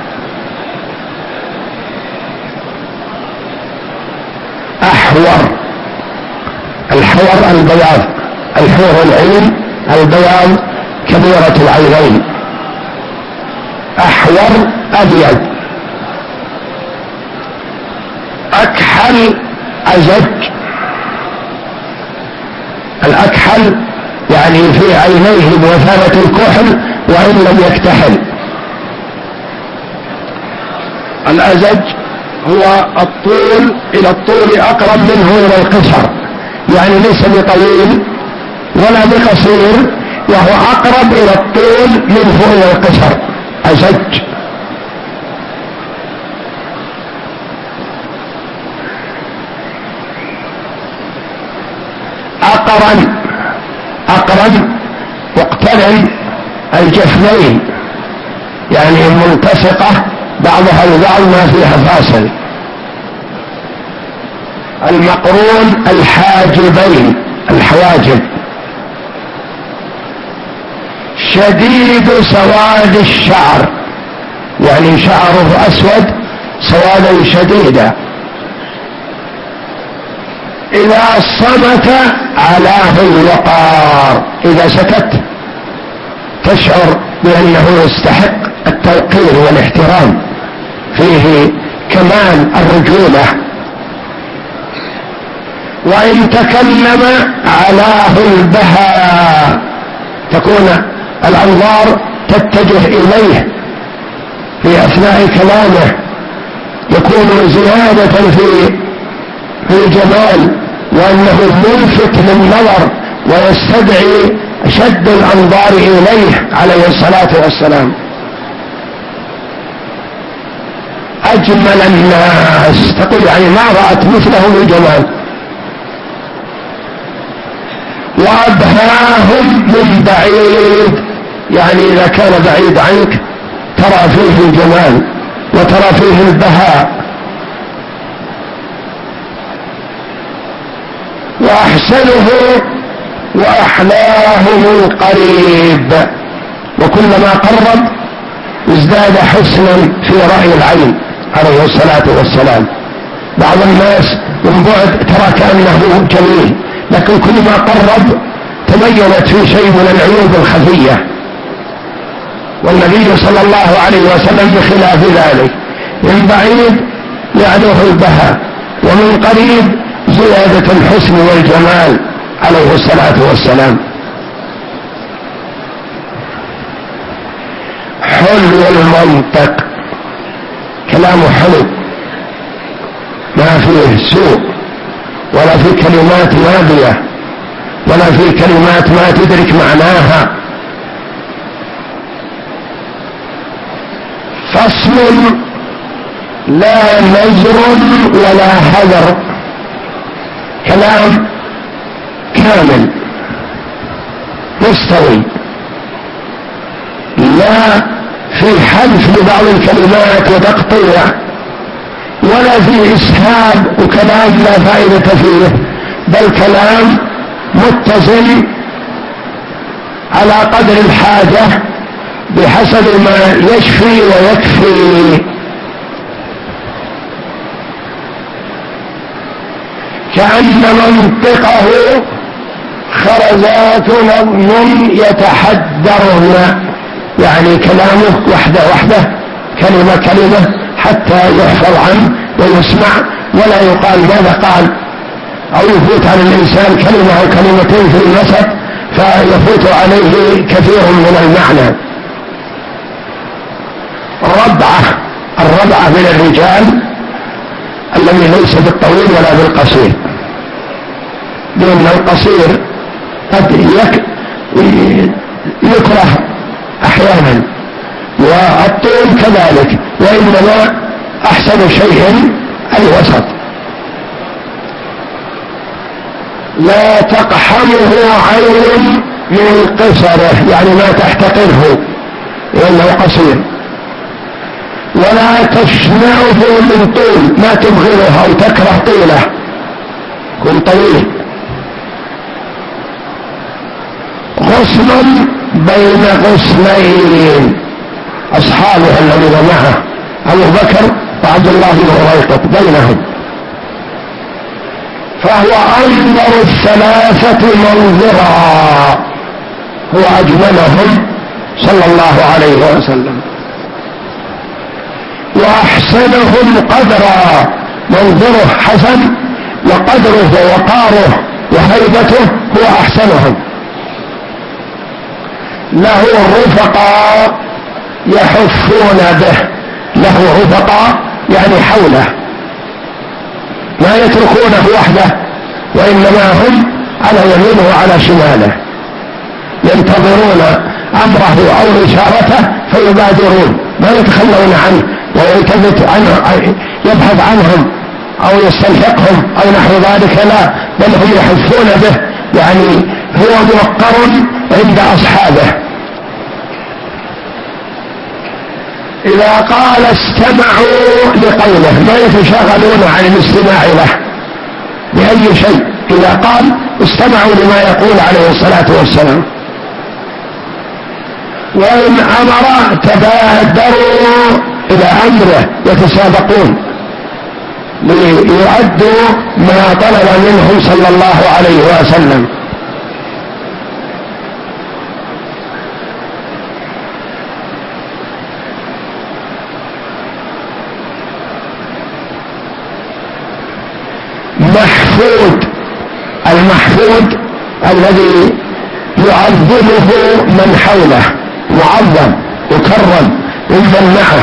S1: أحور، الحور البياض، الحور العين البياض كبيرة العينين. أحور أبيض. أكحل أزج، الأكحل يعني في عينيه بوفالة الكحل وإن لم يكتحل. الأزج هو الطول إلى الطول أقرب منه إلى القصر، يعني ليس بطويل ولا بقصير، وهو أقرب إلى الطول منه إلى القصر، أزج. أقرن، أقرن مقترن الجفنين، يعني ملتصقة بعضها البعض ما فيها فاصل. المقرون الحاجبين، الحواجب. شديد سواد الشعر، يعني شعره أسود سوادا شديدا. إذا صمت علاه الوقار، إذا سكت تشعر بأنه يستحق التوقير والاحترام، فيه كمال الرجولة. وإن تكلم علاه البهاء، تكون الأنظار تتجه إليه في أثناء كلامه، يكون زيادة في في الجمال، وأنه ملفت للنظر ويستدعي شد الأنظار إليه عليه الصلاة والسلام. أجمل الناس، تقول يعني ما رأت مثله من جمال. وأبهاهم من بعيد، يعني إذا كان بعيد عنك ترى فيه الجمال وترى فيه البهاء. وأحسنه وأحلاه من قريب، وكلما قرب ازداد حسنا في رأي العين عليه الصلاة والسلام. بعض الناس من بعد ترى كأنه جميل، لكن كلما قرب تبينت في شيء من العيوب الخفية، والنبي صلى الله عليه وسلم بخلاف ذلك، من بعيد يعلوه البهاء، ومن قريب زيادة الحسن والجمال عليه الصلاة والسلام. حلو المنطق، كلامه حلو، ما فيه سوء ولا في كلمات نابية ولا في كلمات ما تدرك معناها. فصل لا نزر ولا هذر، كلام كامل مستوي، لا في حذف لبعض الكلمات وتقطيع، ولا في إسهاب وكلام لا فائدة فيه، بل كلام متزن على قدر الحاجة بحسب ما يشفي ويكفي. كأن منطقه خرزات نظم يتحدرن، يعني كلامه وحده وحده، كلمة كلمة، حتى يحفظ عنه ويسمع ولا يقال ماذا قال، أو يفوت على الإنسان كلمة أو كلمتين في النسق فيفوت عليه كثير من المعنى. ربعة، الربعة من الرجال الذي ليس بالطويل ولا بالقصير، لأن القصير قد يكره أحيانا، والطول كذلك، وإنما أحسن شيء الوسط. لا تقحمه عين من قصره، يعني ما تحتقره لأنه قصير. ولا تشنعه من طول، ما تبغضه أو تكره طوله، كن طويل. غصن بين غصنين، أصحابه الذين معه أبو بكر وعبد الله بن أريقط بينهم، فهو أنظر الثلاثة منظرا، هو أجملهم صلى الله عليه وسلم، وأحسنهم قدرا، منظره حسن وقدره ووقاره وهيبته هو أحسنهم. له رفقاء يحفون به، له رفقاء يعني حوله، ما يتركونه وحده، وإنما هم على يمينه وعلى شماله، ينتظرون أمره أو إشارته فيبادرون، ما يتخلون عنه ويلتفت عنه يبحث عنهم أو يستلحقهم أو نحو ذلك، لا، بل هم يحفون به، يعني هو موقر عند أصحابه. إذا قال استمعوا لقوله ما يتشاغلون عن الاستماع له بأي شيء، إذا قال استمعوا لما يقول عليه الصلاة والسلام. وإن أمر تبادروا إلى أمره، يتسابقون ليؤدوا ما طلب منهم صلى الله عليه وسلم. محفود، المحفود الذي يعظمه من حوله، معظم يكرم ينزل معه.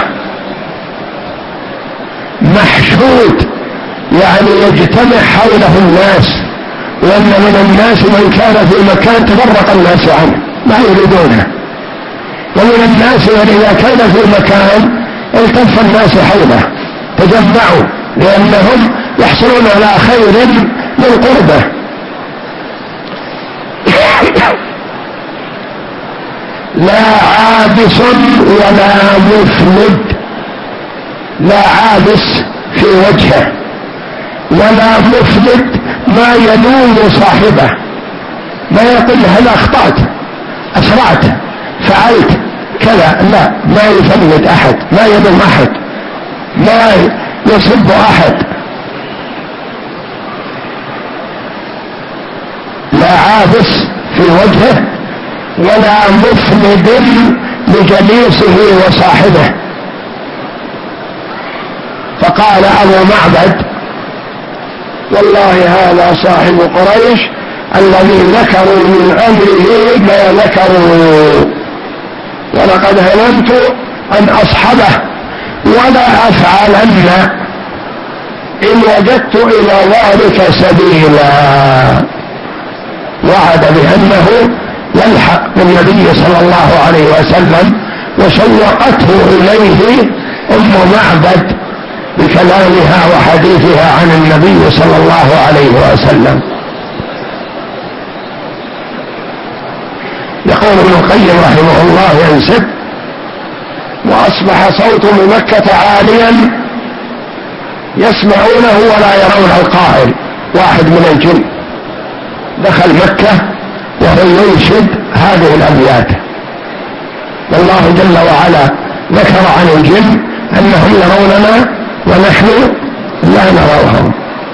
S1: محشود يعني يجتمع حوله الناس، وأن من الناس من كان في مكان تفرق الناس عنه ما يريدونه، ومن الناس من إذا كان في مكان التف الناس حوله تجمعوا، لأنهم يحصلون على خير من قربه. لا عابس ولا مفند، لا عابس في وجهه ولا مفند ما يلوم صاحبه، ما يقول هل أخطأت أسرعت فعلت كذا، لا، ما يفند أحد، ما يلوم أحد، ما يسب أحد. لا عابس في وجهه ولا مفند لجليسه وصاحبه. فقال أبو معبد والله هذا صاحب قريش الذي ذكروا من أمره ما ذكروا، ولقد هممت أن أصحبه ولا أفعلن إن وجدت إلى ذلك سبيلا. وعد بأنه يلحق بالنبي صلى الله عليه وسلم، وشوقته إليه أم معبد بكلامها وحديثها عن النبي صلى الله عليه وسلم. يقول ابن القيم رحمه الله ينسب: وأصبح صوت من مكة عاليا يسمعونه ولا يرون القائل. واحد من الجن دخل مكة وهو ينشد هذه الأبيات، والله جل وعلا ذكر عن الجن أنهم يروننا ونحن لا نراهم.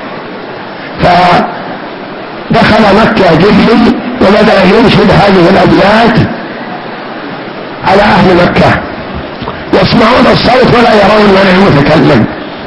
S1: فدخل مكة جن وبدأ ينشد هذه الأبيات على أهل مكة، يسمعون الصوت ولا يرون من المتكلم.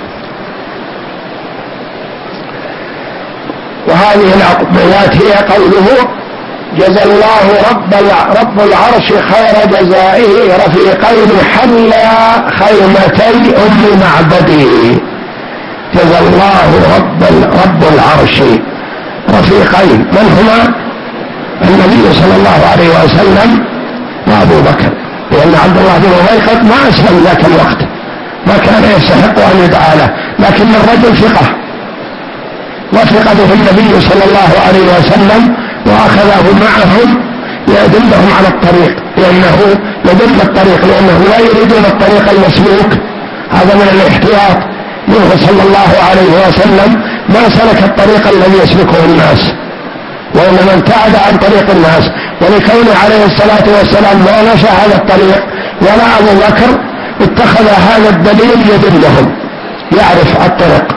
S1: وهذه الأبيات هي قوله: جزى الله رب رب العرش خير جزائه رفيقين حلا خيمتي أم معبدي. جزى الله رب رب العرش رفيقين، من هما؟ النبي صلى الله عليه وسلم وأبو بكر، لأن عبد الله بن أريقط ما أسلم ذاك الوقت، ما كان يستحق أن يدعى له، لكن الرجل ثقة، وثق به النبي صلى الله عليه وسلم وأخذه معهم يدلهم على الطريق، لأنه يدل الطريق، لأنه لا يريدون الطريق المسلوك، هذا من الاحتياط منه صلى الله عليه وسلم، ما سلك الطريق الذي يسلكه الناس، وإنما ابتعد عن طريق الناس، ولكونه عليه الصلاة والسلام ما مشى هذا الطريق ولا أبو بكر، اتخذ هذا الدليل يدلهم، يعرف الطرق.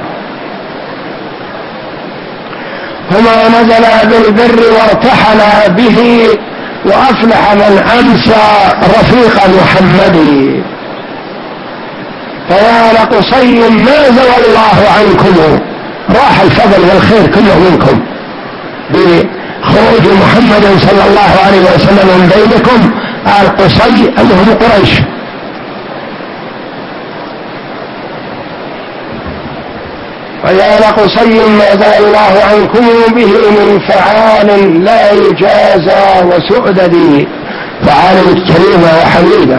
S1: هما نزلا بالبر وارتحلا به، وأفلح من أمسى رفيق محمد. فيا لقصي ما زوى الله عنكم، راح الفضل والخير كله منكم بخروج محمد صلى الله عليه وسلم من بينكم. آل قصي اللي هم قريش. فيا لقصي ما زوى الله عنكم به من فعال لا يجازى وسؤدد، فعال كريمة وحميدة.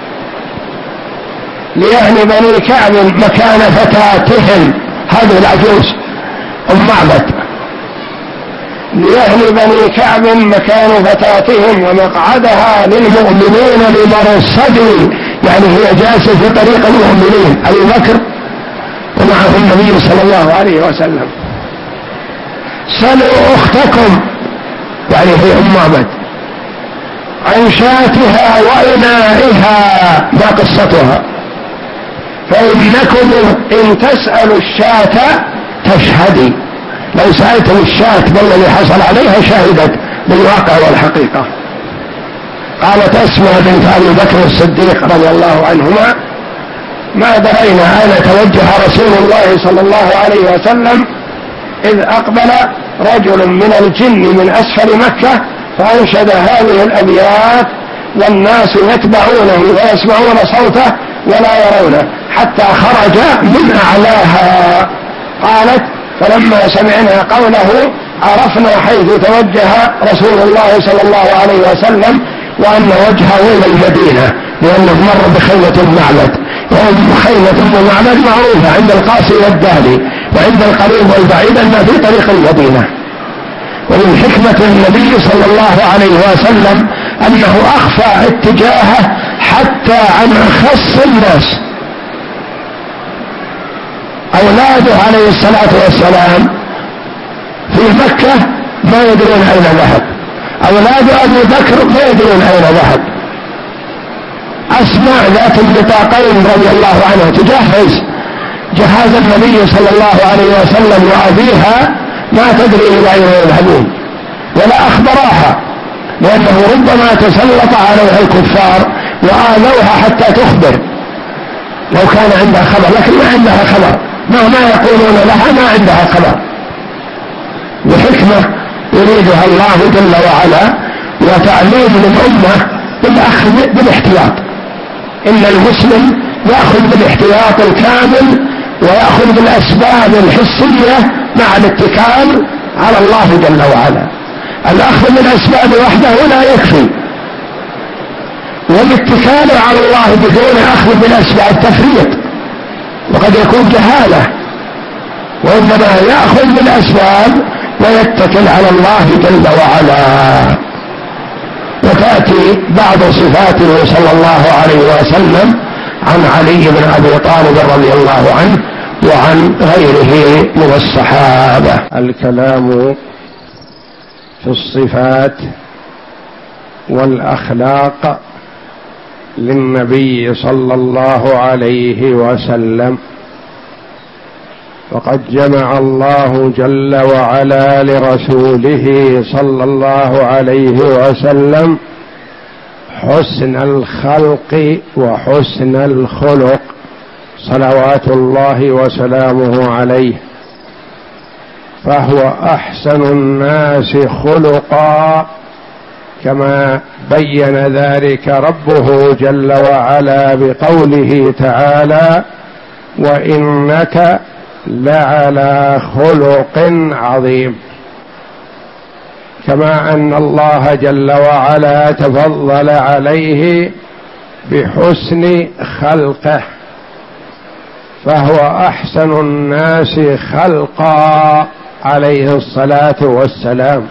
S1: لأهل بني كعب مكان فتاتهم، هذه العجوز أم معبد. لأهل بني كعب مكان فتاتهم ومقعدها للمؤمنين لمرصد، يعني هي جالسة في طريق المؤمنين، أبي بكر ومعه النبي صلى الله عليه وسلم. سلوا أختكم، يعني هي أم معبد، عن شاتها وإنائها، ما قصتها؟ فإنكم إن تسألوا الشاة تشهدي، لو سألتم الشاة بالذي حصل عليها شهدت بالواقع والحقيقة. قالت أسماء بنت أبي بكر الصديق رضي الله عنهما: ما درينا أين توجه رسول الله صلى الله عليه وسلم إذ أقبل رجل من الجن من أسفل مكة فأنشد هذه الأبيات، والناس يتبعونه ويسمعون صوته ولا يرونه حتى خرج من أعلاها. قالت: فلما سمعنا قوله عرفنا حيث توجه رسول الله صلى الله عليه وسلم وأن وجهه إلى المدينة، لأنه مر بخيمة المعبد، وخيمة المعبد معروفة عند القاصي والدالي، وعند القريب والبعيد أنها في طريق المدينة. ومن حكمة النبي صلى الله عليه وسلم أنه أخفى اتجاهه حتى عن أخص الناس. أولاده عليه الصلاة والسلام في مكة ما يدرون أين ذهب، أولاد أبي بكر ما يدرون أين ذهب. أسماء ذات البطاقين رضي الله عنها تجهز جهاز النبي صلى الله عليه وسلم وأبيها، ما تدري إلى أين يذهبون ولا أخبراها، لأنه ربما تسلط عليها الكفار وآذوها حتى تخبر لو كان عندها خبر، لكن ما عندها خبر، ما ما يقولون لها ما عندها خبر، بحكمة يريدها الله جل وعلا وتعليم للأمة بالأخذ بالاحتياط. إن المسلم يأخذ بالاحتياط الكامل ويأخذ بالأسباب الحسية مع الاتكال على الله جل وعلا. الأخذ بالأسباب وحده لا يكفي، والاتكال على الله بدون أخذ بالأسباب تفريط، وقد يكون جهالة، وإنما يأخذ بالأسباب ويتكل على الله جل وعلا. وتأتي بعض صفاته صلى الله عليه وسلم عن علي بن أبي طالب رضي الله عنه وعن غيره من الصحابة. الكلام في الصفات والأخلاق للنبي صلى الله عليه وسلم، وقد جمع الله جل وعلا لرسوله صلى الله عليه وسلم حسن الخلق وحسن الخلق صلوات الله وسلامه عليه، فهو أحسن الناس خلقا كما بين ذلك ربه جل وعلا بقوله تعالى: وإنك لعلى خلق عظيم. كما أن الله جل وعلا تفضل عليه بحسن خلقه، فهو أحسن الناس خلقا عليه الصلاة والسلام،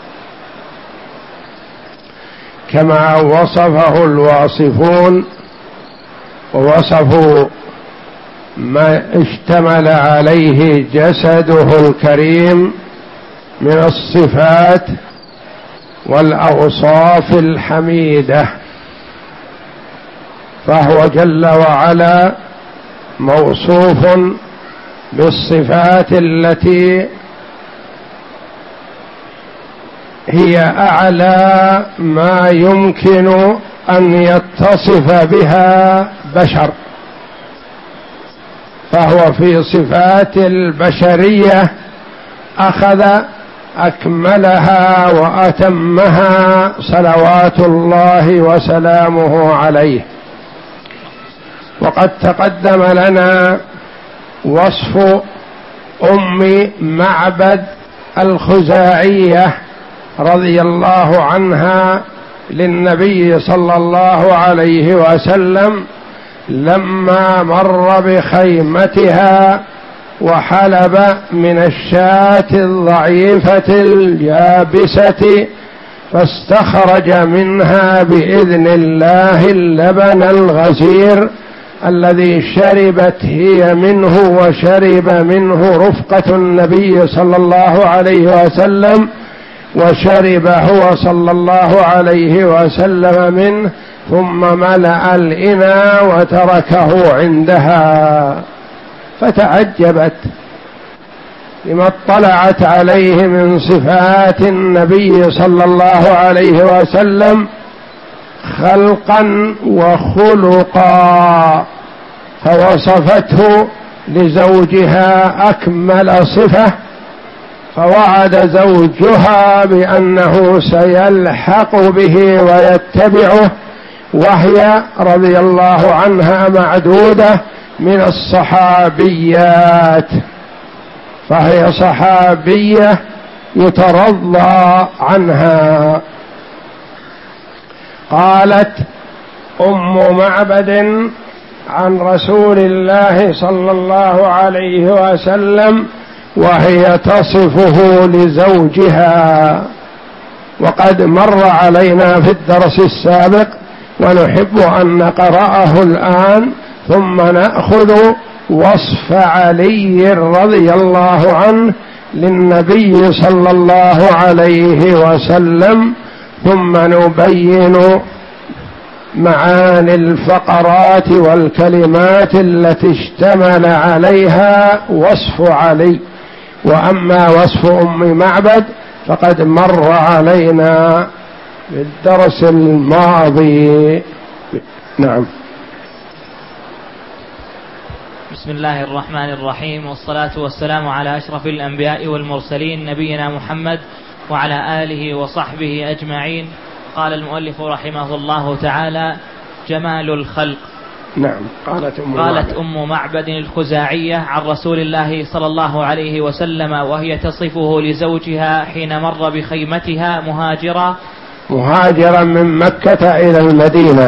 S1: كما وصفه الواصفون ووصفوا ما اشتمل عليه جسده الكريم من الصفات والأوصاف الحميدة، فهو جل وعلا موصوف بالصفات التي هي أعلى ما يمكن أن يتصف بها بشر، فهو في صفات البشرية أخذ أكملها وأتمها صلوات الله وسلامه عليه. وقد تقدم لنا وصف أم معبد الخزاعية رضي الله عنها للنبي صلى الله عليه وسلم لما مر بخيمتها وحلب من الشاة الضعيفة اليابسة، فاستخرج منها بإذن الله اللبن الغزير الذي شربت هي منه وشرب منه رفقة النبي صلى الله عليه وسلم، وشرب هو صلى الله عليه وسلم منه، ثم ملأ الإناء وتركه عندها. فتعجبت لما اطلعت عليه من صفات النبي صلى الله عليه وسلم خلقا وخلقا، فوصفته لزوجها أكمل صفة، فوعد زوجها بأنه سيلحق به ويتبعه، وهي رضي الله عنها معدودة من الصحابيات، فهي صحابية يترضى عنها. قالت أم معبد عن رسول الله صلى الله عليه وسلم وهي تصفه لزوجها، وقد مر علينا في الدرس السابق ونحب أن نقرأه الآن، ثم نأخذ وصف علي رضي الله عنه للنبي صلى الله عليه وسلم، ثم نبين معاني الفقرات والكلمات التي اشتمل عليها وصف علي. وأما وصف أم معبد فقد مر علينا في الدرس الماضي. نعم.
S2: بسم الله الرحمن الرحيم، والصلاة والسلام على أشرف الأنبياء والمرسلين نبينا محمد وعلى آله وصحبه أجمعين. قال المؤلف رحمه الله تعالى: جمال الخلق.
S1: نعم. قالت أم
S2: قالت
S1: معبد,
S2: أم معبد الخزاعية عن رسول الله صلى الله عليه وسلم وهي تصفه لزوجها حين مر بخيمتها مهاجرا
S1: مهاجرا من مكة إلى المدينة،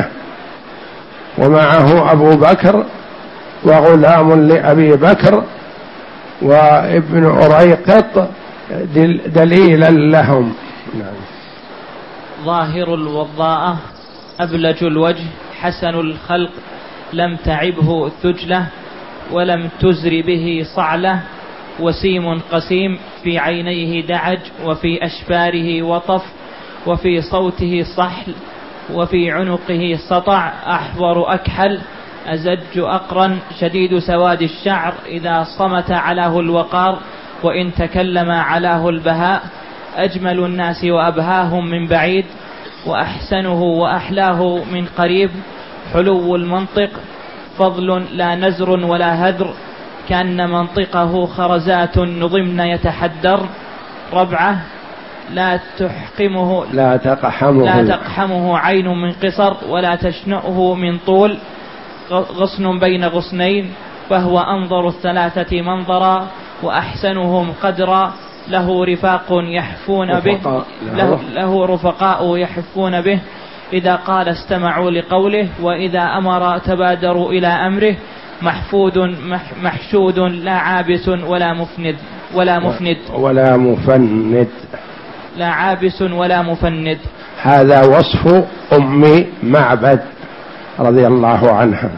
S1: ومعه أبو بكر وغلام لأبي بكر وابن أريقط دليلا لهم. نعم.
S2: ظاهر الوضاءة، أبلج الوجه، حسن الخلق، لم تعبه ثجلة ولم تزر به صعلة، وسيم قسيم، في عينيه دعج، وفي أشفاره وطف، وفي صوته صحل، وفي عنقه سطع، أحور أكحل، أزج أقرن، شديد سواد الشعر، إذا صمت علاه الوقار، وإن تكلم علاه البهاء، أجمل الناس وأبهاهم من بعيد، وأحسنه وأحلاه من قريب، حلو المنطق، فضل لا نزر ولا هدر، كأن منطقه خرزات نظمن يتحدر، ربعة لا تحقمه
S1: لا تقحمه
S2: لا تقحمه عين من قصر، ولا تشنؤه من طول، غصن بين غصنين، فهو أنظر الثلاثة منظرا، وأحسنهم قدرا، له رفاق يحفون به له, له رفقاء يحفون به، إذا قال استمعوا لقوله، وإذا أمر تبادروا إلى أمره، محفود محشود لا عابس ولا مفند ولا مفند
S1: ولا مفند
S2: لا عابس ولا مفند.
S1: هذا وصف أم معبد رضي الله عنها.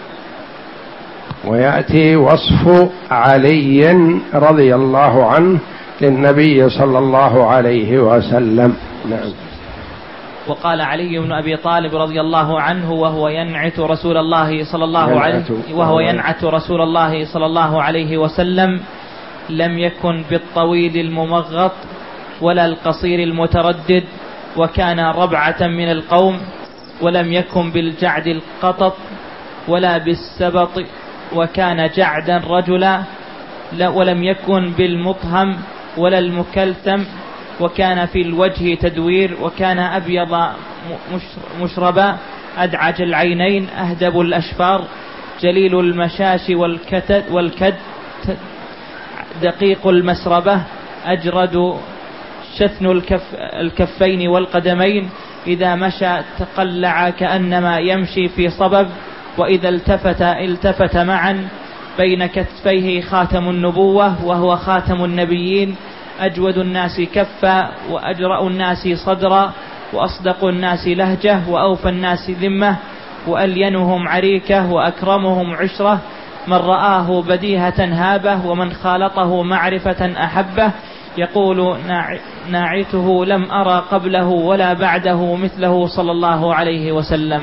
S1: ويأتي وصف علي رضي الله عنه للنبي صلى الله عليه وسلم. نعم.
S2: وقال علي بن أبي طالب رضي الله عنه وهو ينعت رسول الله صلى الله عليه وهو ينعت رسول الله صلى الله عليه وسلم: لم يكن بالطويل الممغط ولا القصير المتردد، وكان ربعة من القوم، ولم يكن بالجعد القطط ولا بالسبط، وكان جعدا رجلا، ولم يكن بالمطهم ولا المكلثم، وكان في الوجه تدوير، وكان أبيض مشربا أدعج العينين أهدب الأشفار، جليل المشاش والكتد, والكد دقيق المسربة أجرد شثن الكف الكفين والقدمين، إذا مشى تقلع كأنما يمشي في صبب، وإذا التفت التفت معا، بين كتفيه خاتم النبوة وهو خاتم النبيين، أجود الناس كفا وأجرأ الناس صدرا، وأصدق الناس لهجة وأوفى الناس ذمة، وألينهم عريكة وأكرمهم عشرة، من رآه بديهة هابه، ومن خالطه معرفة أحبه، يقول ناعته لم أرى قبله ولا بعده مثله صلى الله عليه وسلم.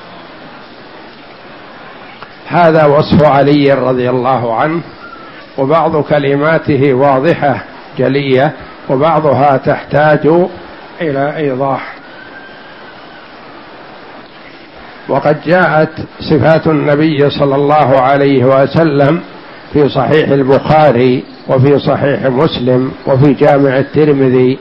S1: هذا وصف علي رضي الله عنه، وبعض كلماته واضحة جلية، وبعضها تحتاج إلى إيضاح. وقد جاءت صفات النبي صلى الله عليه وسلم في صحيح البخاري وفي صحيح مسلم وفي جامع الترمذي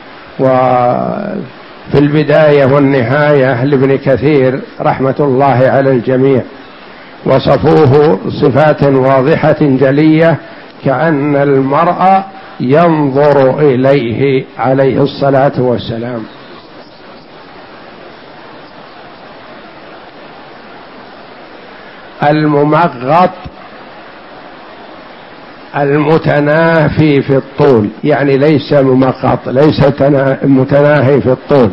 S1: وفي البداية والنهاية لابن كثير رحمة الله على الجميع، وصفوه صفات واضحة جلية كأن المرء ينظر إليه عليه الصلاة والسلام. الممغط المتناهي في الطول، يعني ليس ممغط، ليس متناهي في الطول.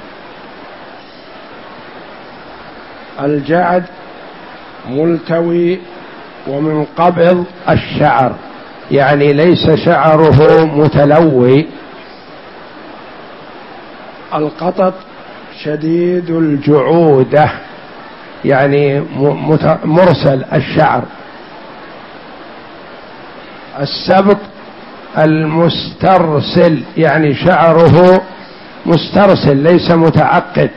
S1: الجعد ملتوي ومنقبض الشعر، يعني ليس شعره متلوي. القطط شديد الجعودة، يعني مرسل الشعر. السبط المسترسل، يعني شعره مسترسل ليس متعقد.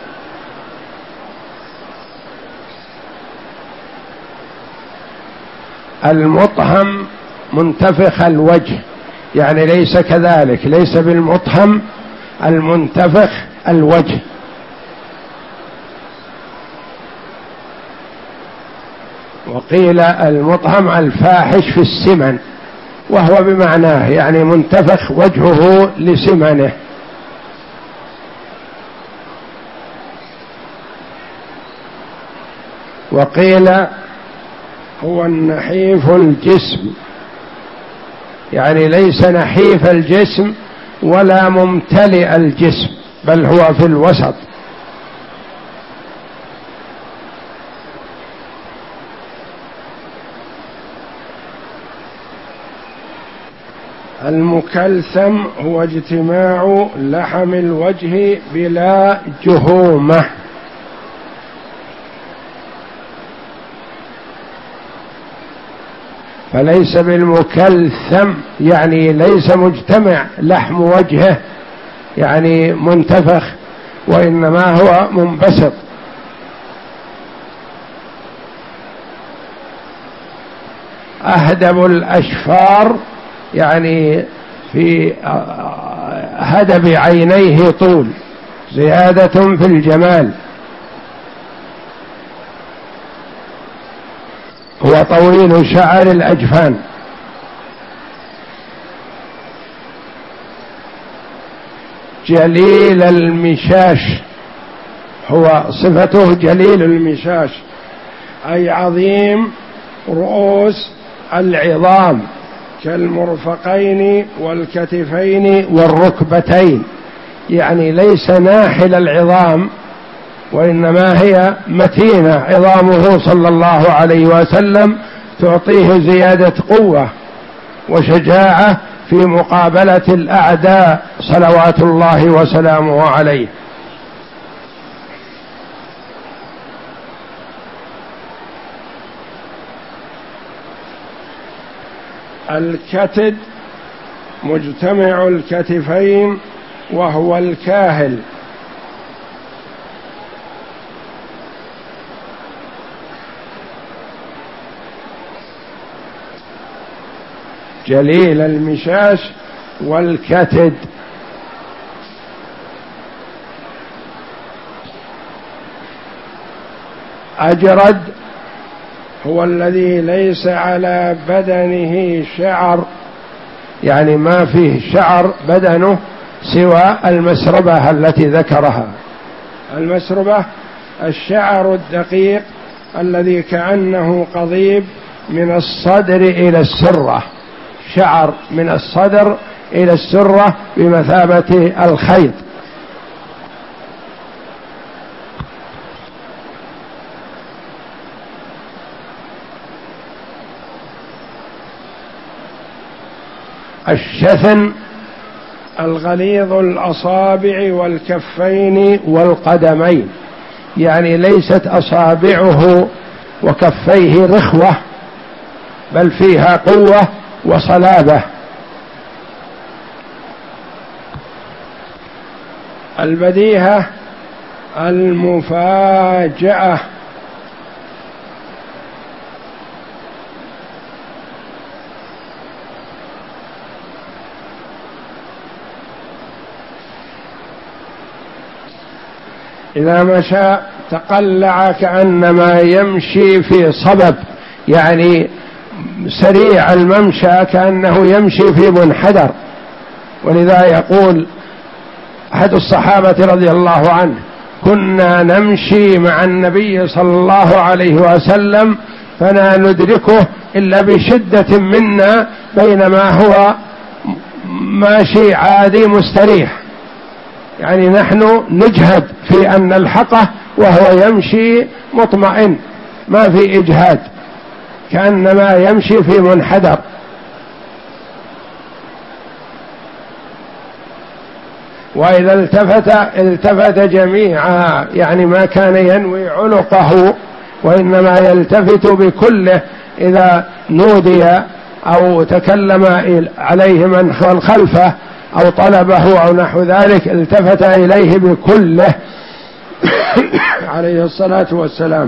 S1: المطهم منتفخ الوجه، يعني ليس كذلك، ليس بالمطهم المنتفخ الوجه. وقيل المطهم الفاحش في السمن، وهو بمعناه، يعني منتفخ وجهه لسمنه. وقيل هو النحيف الجسم، يعني ليس نحيف الجسم ولا ممتلئ الجسم، بل هو في الوسط. المكلثم هو اجتماع لحم الوجه بلا جهومة، فليس بالمكلثم، يعني ليس مجتمع لحم وجهه، يعني منتفخ، وإنما هو منبسط. أهدب الأشفار، يعني في هدب عينيه طول، زيادة في الجمال. هو طويل شعر الأجفان. جليل المشاش، هو صفته جليل المشاش، أي عظيم رؤوس العظام، كالمرفقين والكتفين والركبتين، يعني ليس ناحل العظام، وإنما هي متينة عظامه صلى الله عليه وسلم، تعطيه زيادة قوة وشجاعة في مقابلة الأعداء صلوات الله وسلامه عليه.
S3: الكتد مجتمع الكتفين وهو الكاهل. جليل المشاش والكتد. أجرد هو الذي ليس على بدنه شعر، يعني ما فيه شعر بدنه سوى المسربة التي ذكرها. المسربة الشعر الدقيق الذي كأنه قضيب من الصدر إلى السرة، شعر من الصدر إلى السرة بمثابة الخيط. الشثن الغليظ الأصابع والكفين والقدمين، يعني ليست أصابعه وكفيه رخوة بل فيها قوة وصلابة. البديهة المفاجأة، إذا مشى تقلع كأنما يمشي في صبب، يعني سريع الممشى كأنه يمشي في منحدر. ولذا يقول أحد الصحابة رضي الله عنه: كنا نمشي مع النبي صلى الله عليه وسلم فلا ندركه إلا بشدة منا بينما هو ماشي عادي مستريح، يعني نحن نجهد في أن نلحقه وهو يمشي مطمئن ما في إجهاد، كأنما يمشي في منحدر. وإذا التفت التفت جميعا، يعني ما كان ينوي عنقه وإنما يلتفت بكله إذا نودي أو تكلم عليه من خلفه أو طلبه أو نحو ذلك التفت إليه بكله عليه الصلاة والسلام.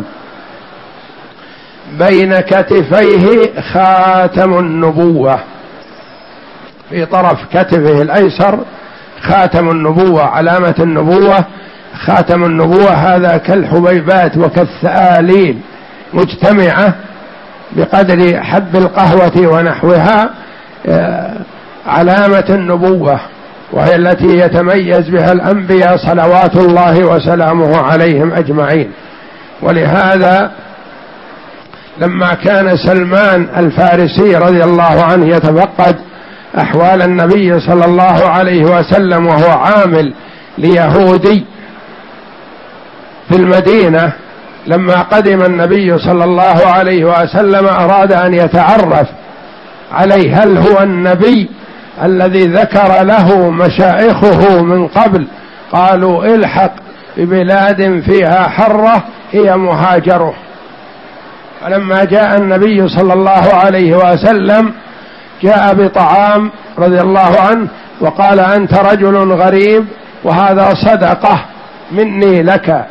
S3: بين كتفيه خاتم النبوة، في طرف كتفه الأيسر خاتم النبوة، علامة النبوة. خاتم النبوة هذا كالحبيبات وكالثآلين مجتمعة بقدر حب القهوة ونحوها، علامة النبوة، وهي التي يتميز بها الأنبياء صلوات الله وسلامه عليهم أجمعين. ولهذا لما كان سلمان الفارسي رضي الله عنه يتفقد أحوال النبي صلى الله عليه وسلم وهو عامل ليهودي في المدينة، لما قدم النبي صلى الله عليه وسلم أراد أن يتعرف عليه هل هو النبي الذي ذكر له مشايخه من قبل. قالوا: الحق ببلاد فيها حرة هي مهاجره. فلما جاء النبي صلى الله عليه وسلم جاء بطعام رضي الله عنه وقال: أنت رجل غريب وهذا صدقة مني لك.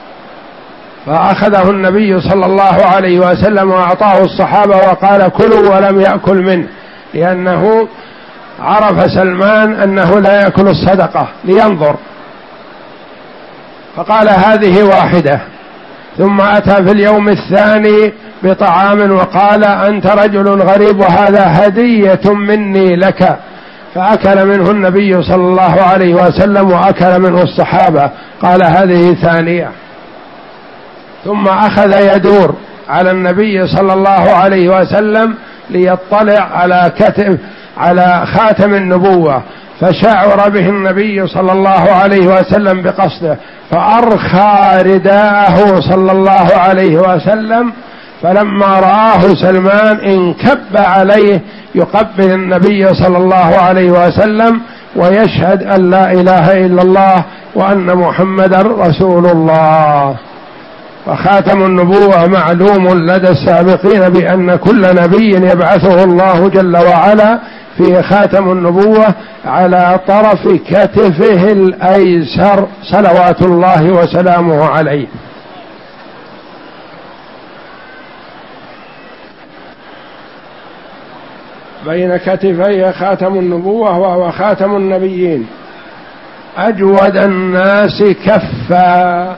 S3: فأخذه النبي صلى الله عليه وسلم وأعطاه الصحابة وقال: كلوا، ولم يأكل منه، لأنه عرف سلمان أنه لا يأكل الصدقة لينظر، فقال: هذه واحدة. ثم أتى في اليوم الثاني بطعام وقال: أنت رجل غريب وهذا هدية مني لك. فأكل منه النبي صلى الله عليه وسلم وأكل منه الصحابة. قال: هذه ثانية. ثم أخذ يدور على النبي صلى الله عليه وسلم ليطلع على كتف على خاتم النبوة، فشعر به النبي صلى الله عليه وسلم بقصده، فأرخى رداءه صلى الله عليه وسلم. فلما رآه سلمان انكب عليه يقبل النبي صلى الله عليه وسلم ويشهد أن لا إله إلا الله وأن محمدا رسول الله. وخاتم النبوة معلوم لدى السابقين بأن كل نبي يبعثه الله جل وعلا في خاتم النبوة على طرف كتفه الأيسر صلوات الله وسلامه عليه. بين كتفيه خاتم النبوة وهو خاتم النبيين. أجود الناس كفا،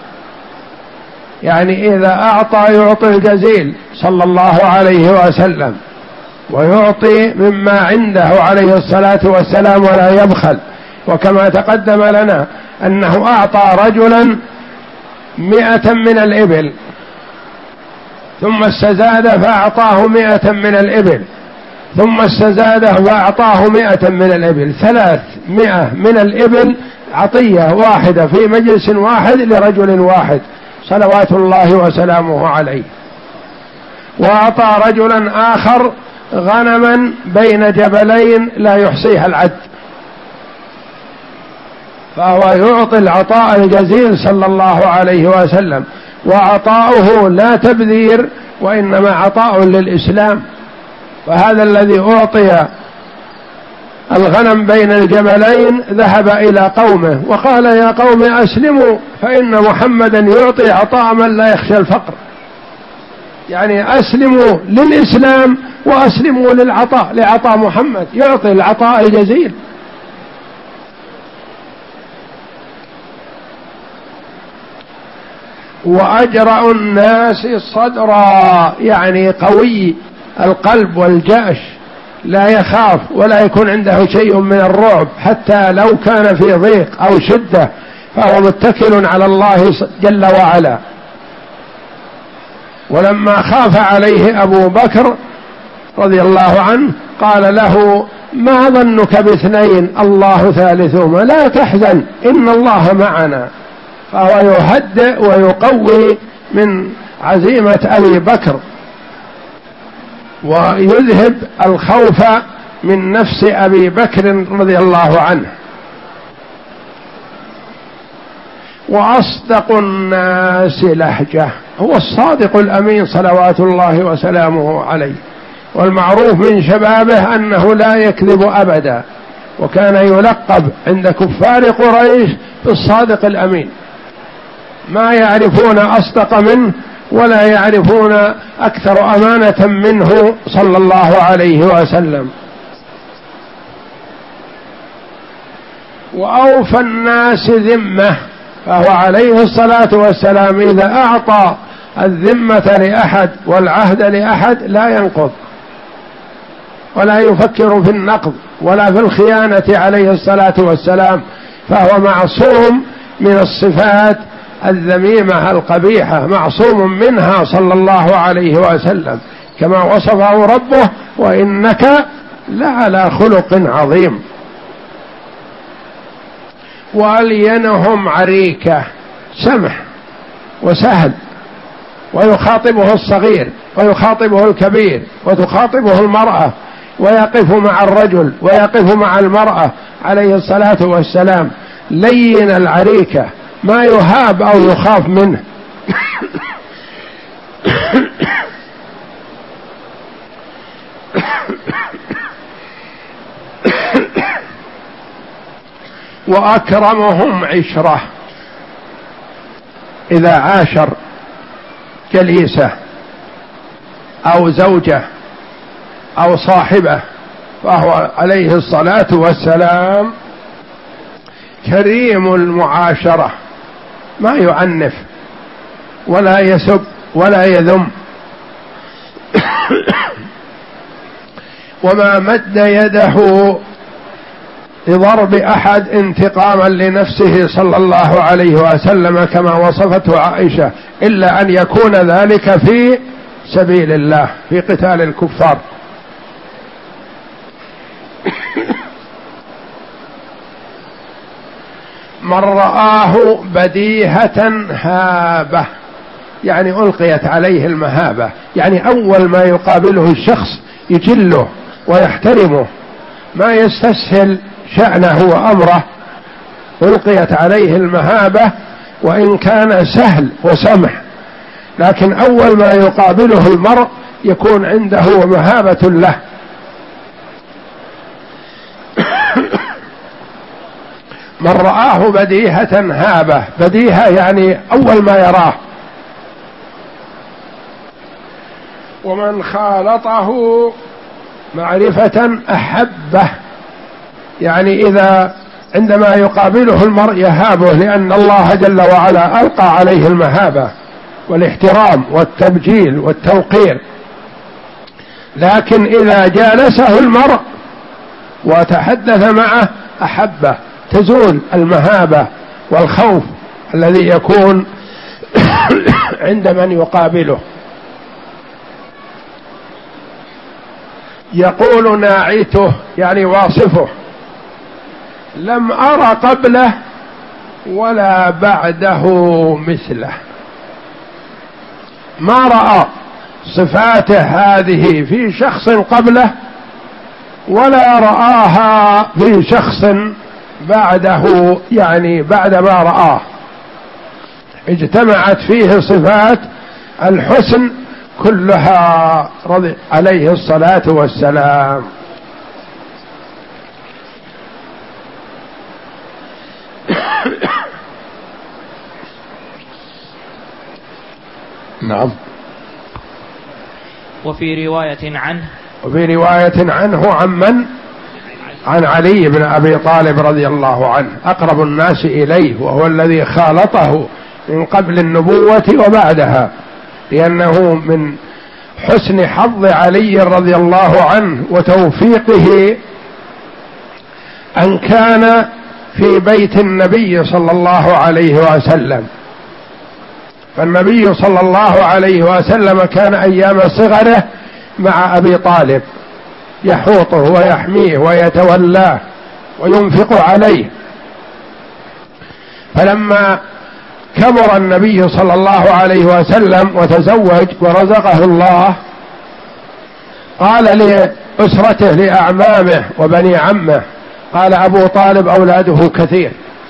S3: يعني إذا أعطى يعطي الجزيل صلى الله عليه وسلم، ويعطي مما عنده عليه الصلاة والسلام ولا يبخل. وكما تقدم لنا أنه أعطى رجلا مئة من الإبل ثم استزاد فأعطاه مئة من الإبل ثم استزاد فأعطاه مئة من الإبل، ثلاثمائة من الإبل عطية واحدة في مجلس واحد لرجل واحد صلوات الله وسلامه عليه. وأعطى رجلا آخر غنما بين جبلين لا يحصيها العد، فهو يعطي العطاء الجزيل صلى الله عليه وسلم، وعطاؤه لا تبذير وإنما عطاء للإسلام. فهذا الذي أعطي الغنم بين الجبلين ذهب إلى قومه وقال يا قوم أسلموا فإن محمدا يعطي عطاء من لا يخشى الفقر، يعني أسلموا للإسلام وأسلموا للعطاء، لعطاء محمد يعطي العطاء الجزيل. وأجرأ الناس صدرا، يعني قوي القلب والجأش، لا يخاف ولا يكون عنده شيء من الرعب، حتى لو كان في ضيق أو شدة فهو متكل على الله جل وعلا. ولما خاف عليه أبو بكر رضي الله عنه قال له ما ظنك باثنين الله ثالثهما لا تحزن إن الله معنا، فهو يهدئ ويقوي من عزيمة أبي بكر ويذهب الخوف من نفس أبي بكر رضي الله عنه. وأصدق الناس لهجة، هو الصادق الأمين صلوات الله وسلامه عليه، والمعروف من شبابه أنه لا يكذب أبدا، وكان يلقب عند كفار قريش بالصادق الأمين، ما يعرفون أصدق منه ولا يعرفون أكثر أمانة منه صلى الله عليه وسلم. وأوفى الناس ذمة، فهو عليه الصلاة والسلام إذا أعطى الذمة لأحد والعهد لأحد لا ينقض ولا يفكر في النقض ولا في الخيانة عليه الصلاة والسلام، فهو معصوم من الصفات الذميمة القبيحة، معصوم منها صلى الله عليه وسلم، كما وصفه ربه وإنك لعلى خلق عظيم. وألينهم عريكة، سمح وسهل، ويخاطبه الصغير ويخاطبه الكبير وتخاطبه المرأة، ويقف مع الرجل ويقف مع المرأة عليه الصلاة والسلام، لين العريكة، ما يهاب أو يخاف منه. وأكرمهم عشرة، إذا عاشر جليسة أو زوجة أو صاحبة فهو عليه الصلاة والسلام كريم المعاشرة، ما يعنف ولا يسب ولا يذم، وما مد يده لضرب أحد انتقاما لنفسه صلى الله عليه وسلم كما وصفته عائشة، إلا أن يكون ذلك في سبيل الله في قتال الكفار. من رآه بديهة هابة، يعني ألقيت عليه المهابة، يعني أول ما يقابله الشخص يجله ويحترمه، ما يستسهل شأنه وأمره، ألقيت عليه المهابة، وإن كان سهل وسمح لكن أول ما يقابله المرء يكون عنده مهابة له. من رآه بديهة هابة، بديهة يعني أول ما يراه. ومن خالطه معرفة أحبه، يعني إذا عندما يقابله المرء يهابه، لأن الله جل وعلا ألقى عليه المهابة والاحترام والتبجيل والتوقير. لكن إذا جالسه المرء وتحدث معه أحبه، تزول المهابة والخوف الذي يكون عند من يقابله. يقول ناعيته يعني واصفه: لم أر قبله ولا بعده مثله. ما رأى صفاته هذه في شخص قبله ولا رآها في شخص بعده، يعني بعد ما رآه اجتمعت فيه صفات الحسن كلها رضي عليه الصلاة والسلام. نعم.
S2: وفي رواية عنه
S3: وفي رواية عنه عن من؟ عن علي بن أبي طالب رضي الله عنه، أقرب الناس إليه، وهو الذي خالطه من قبل النبوة وبعدها، لأنه من حسن حظ علي رضي الله عنه وتوفيقه أن كان في بيت النبي صلى الله عليه وسلم. فالنبي صلى الله عليه وسلم كان أيام صغره مع أبي طالب يحوطه ويحميه ويتولاه وينفق عليه. فلما كبر النبي صلى الله عليه وسلم وتزوج ورزقه الله، قال لأسرته لأعمامه وبني عمه، قال: أبو طالب أولاده كثير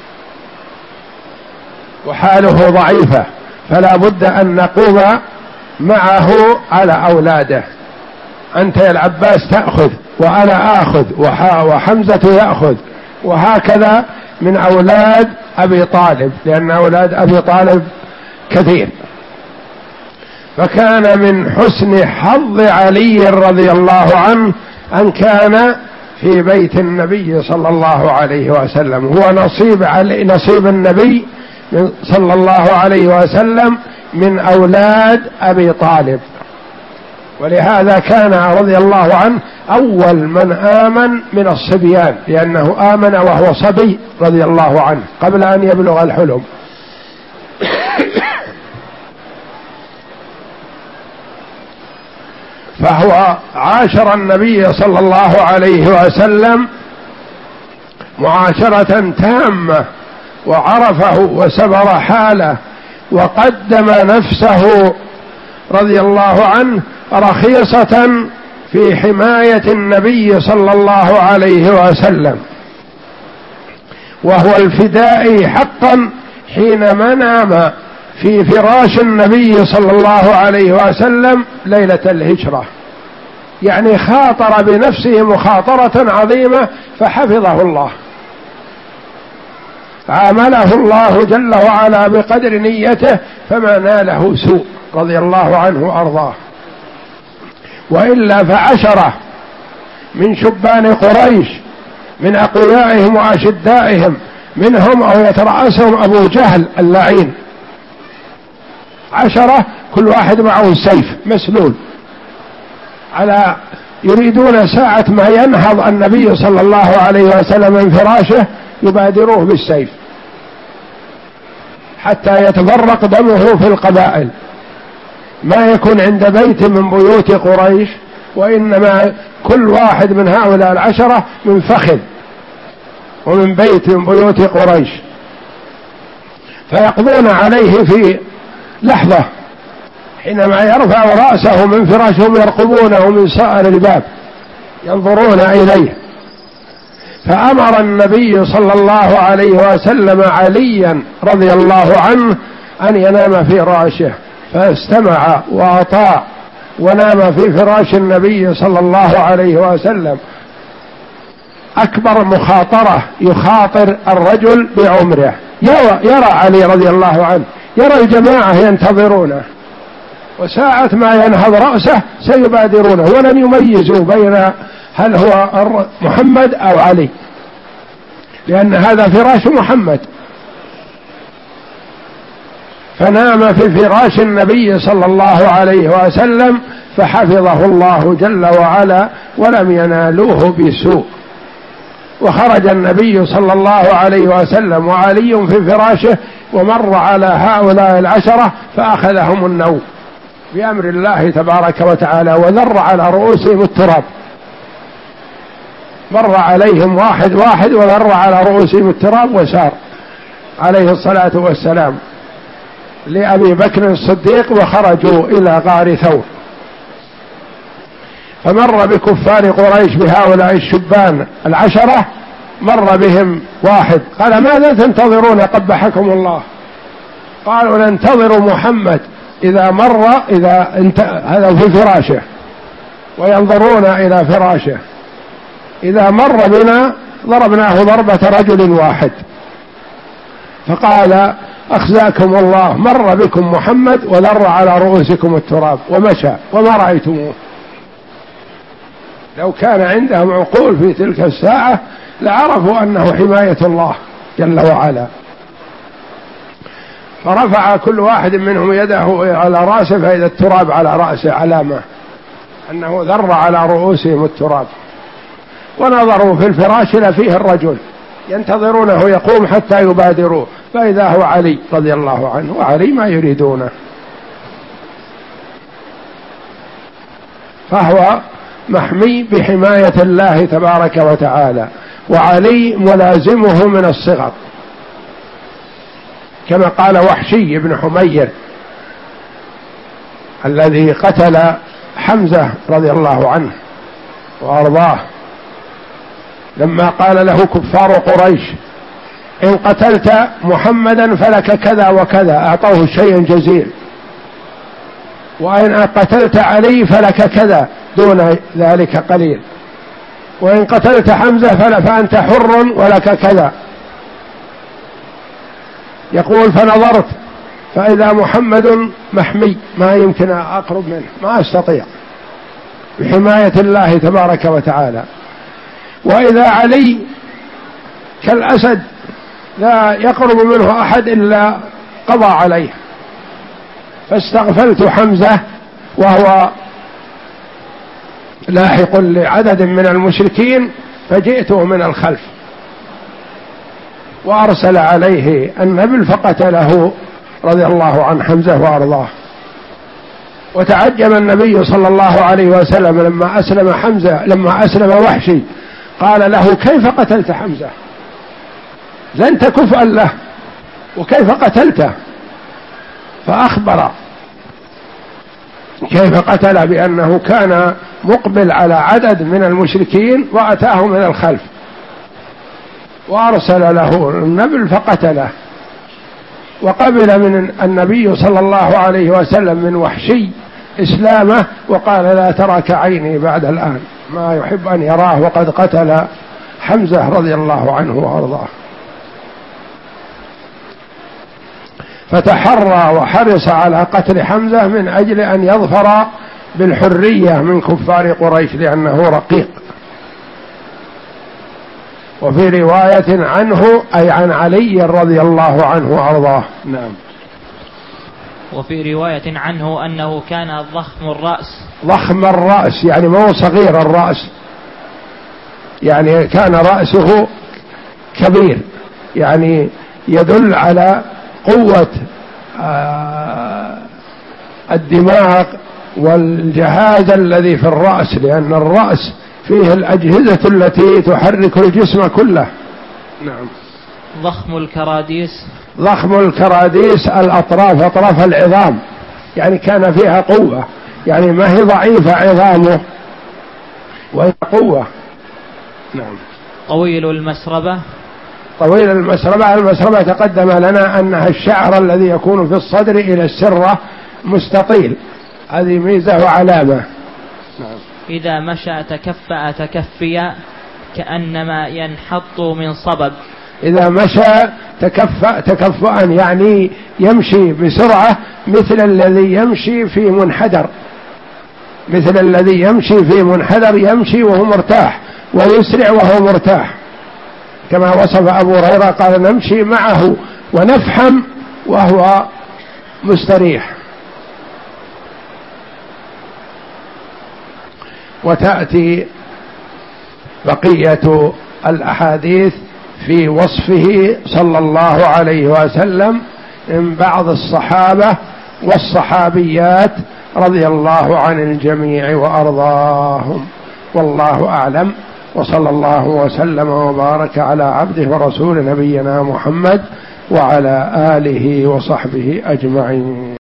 S3: وحاله ضعيفة، فلا بد أن نقوم معه على أولاده. أنت يا العباس تأخذ وأنا آخذ وحمزة يأخذ، وهكذا من أولاد أبي طالب، لأن أولاد أبي طالب كثير. فكان من حسن حظ علي رضي الله عنه أن كان في بيت النبي صلى الله عليه وسلم، هو نصيب علي نصيب النبي صلى الله عليه وسلم من أولاد أبي طالب. ولهذا كان رضي الله عنه أول من آمن من الصبيان، لأنه آمن وهو صبي رضي الله عنه قبل أن يبلغ الحلم. فهو عاشر النبي صلى الله عليه وسلم معاشرة تامة، وعرفه وسبر حاله، وقدم نفسه رضي الله عنه رخيصة في حماية النبي صلى الله عليه وسلم، وهو الفدائي حقا حينما نام في فراش النبي صلى الله عليه وسلم ليلة الهجرة، يعني خاطر بنفسه مخاطرة عظيمة فحفظه الله، عامله الله جل وعلا بقدر نيته فما ناله سوء رضي الله عنه وأرضاه. وإلا فعشرة من شبان قريش من أقويائهم وأشدائهم، منهم أو يترأسهم أبو جهل اللعين، عشرة كل واحد معه سيف مسلول، على يريدون ساعة ما ينهض النبي صلى الله عليه وسلم من فراشه يبادروه بالسيف حتى يتفرق دمه في القبائل، ما يكون عند بيت من بيوت قريش، وإنما كل واحد من هؤلاء العشرة من فخذ ومن بيت من بيوت قريش، فيقضون عليه في لحظة حينما يرفع رأسه من فراشهم يرقبونه من سائر الباب ينظرون إليه. فأمر النبي صلى الله عليه وسلم عليا رضي الله عنه أن ينام في راشه فاستمع وأطاع ونام في فراش النبي صلى الله عليه وسلم، أكبر مخاطرة يخاطر الرجل بعمره. يرى, يرى علي رضي الله عنه، يرى الجماعة ينتظرونه، وساعة ما ينهض رأسه سيبادرونه ولن يميزوا بين هل هو محمد أو علي، لأن هذا فراش محمد. فنام في فراش النبي صلى الله عليه وسلم فحفظه الله جل وعلا ولم ينالوه بسوء. وخرج النبي صلى الله عليه وسلم وعلي في فراشه، ومر على هؤلاء العشرة فأخذهم النوم بأمر الله تبارك وتعالى، وذر على رؤوسهم التراب، مر عليهم واحد واحد وذر على رؤوسهم التراب وسار عليه الصلاة والسلام لأبي بكر الصديق، وخرجوا إلى غار ثور. فمر بكفار قريش بهؤلاء الشبان العشرة، مر بهم واحد قال: ماذا تنتظرون قبحكم الله؟ قالوا: ننتظر محمد إذا مر، إذا انت... هذا في فراشه وينظرون إلى فراشه، إذا مر بنا ضربناه ضربة رجل واحد. فقال: أخزاكم الله، مر بكم محمد وذر على رؤوسكم التراب ومشى وما رأيتموه. لو كان عندهم عقول في تلك الساعة لعرفوا أنه حماية الله جل وعلا. فرفع كل واحد منهم يده على رأسه، فإذا التراب على رأسه علامة أنه ذر على رؤوسهم التراب. ونظروا في الفراش لفيه الرجل ينتظرونه يقوم حتى يبادروه، فإذا هو علي رضي الله عنه، وعلي ما يريدونه. فهو محمي بحماية الله تبارك وتعالى، وعلي ملازمه من الصغر، كما قال وحشي بن حمير الذي قتل حمزة رضي الله عنه وأرضاه، لما قال له كفار قريش: إن قتلت محمدا فلك كذا وكذا، أعطوه شيء جزيل، وإن قتلت علي فلك كذا دون ذلك قليل، وإن قتلت حمزة فأنت حر ولك كذا. يقول: فنظرت فإذا محمد محمي، ما يمكن أقرب منه، ما أستطيع، بحماية الله تبارك وتعالى. وإذا علي كالأسد لا يقرب منه أحد إلا قضى عليه. فاستغفلت حمزة وهو لاحق لعدد من المشركين، فجئته من الخلف وأرسل عليه النبل فقتله رضي الله عن حمزة وأرضاه. وتعجب النبي صلى الله عليه وسلم لما أسلم حمزة، لما أسلم وحشي قال له: كيف قتلت حمزة؟ لن تكفأ له، وكيف قتلته؟ فأخبر كيف قتل، بأنه كان مقبل على عدد من المشركين وأتاه من الخلف، وأرسل له النبل فقتله. وقبل من النبي صلى الله عليه وسلم من وحشي إسلامه، وقال: لا ترك عيني بعد الآن، ما يحب أن يراه وقد قتل حمزة رضي الله عنه وأرضاه. فتحرى وحرص على قتل حمزة من أجل أن يظفر بالحرية من كفار قريش، لأنه رقيق. وفي رواية عنه أي عن علي رضي الله عنه وأرضاه. نعم.
S2: وفي رواية عنه أنه كان ضخم الرأس.
S3: ضخم الرأس يعني مو صغير الرأس، يعني كان رأسه كبير، يعني يدل على قوة الدماغ والجهاز الذي في الرأس، لأن الرأس فيه الأجهزة التي تحرك الجسم كله. نعم.
S2: ضخم الكراديس.
S3: ضخم الكراديس الأطراف، أطراف العظام، يعني كان فيها قوة، يعني ما هي ضعيفة عظامه وهي قوة. نعم.
S2: طويل المسربة.
S3: طويل المسربة، المسربة تقدم لنا أنها الشعر الذي يكون في الصدر إلى السرة مستطيل، هذه ميزة وعلامة.
S2: نعم. إذا مشى تكفأ تكفيا كأنما ينحط من صبب.
S3: إذا مشى تكفأ تكفؤا يعني يمشي بسرعة مثل الذي يمشي في منحدر، مثل الذي يمشي في منحدر، يمشي وهو مرتاح ويسرع وهو مرتاح، كما وصف أبو هريرة قال نمشي معه ونفحم وهو مستريح. وتأتي بقية الأحاديث في وصفه صلى الله عليه وسلم من بعض الصحابة والصحابيات رضي الله عن الجميع وأرضاهم، والله أعلم، وصلى الله وسلم وبارك على عبده ورسول نبينا محمد وعلى آله وصحبه أجمعين.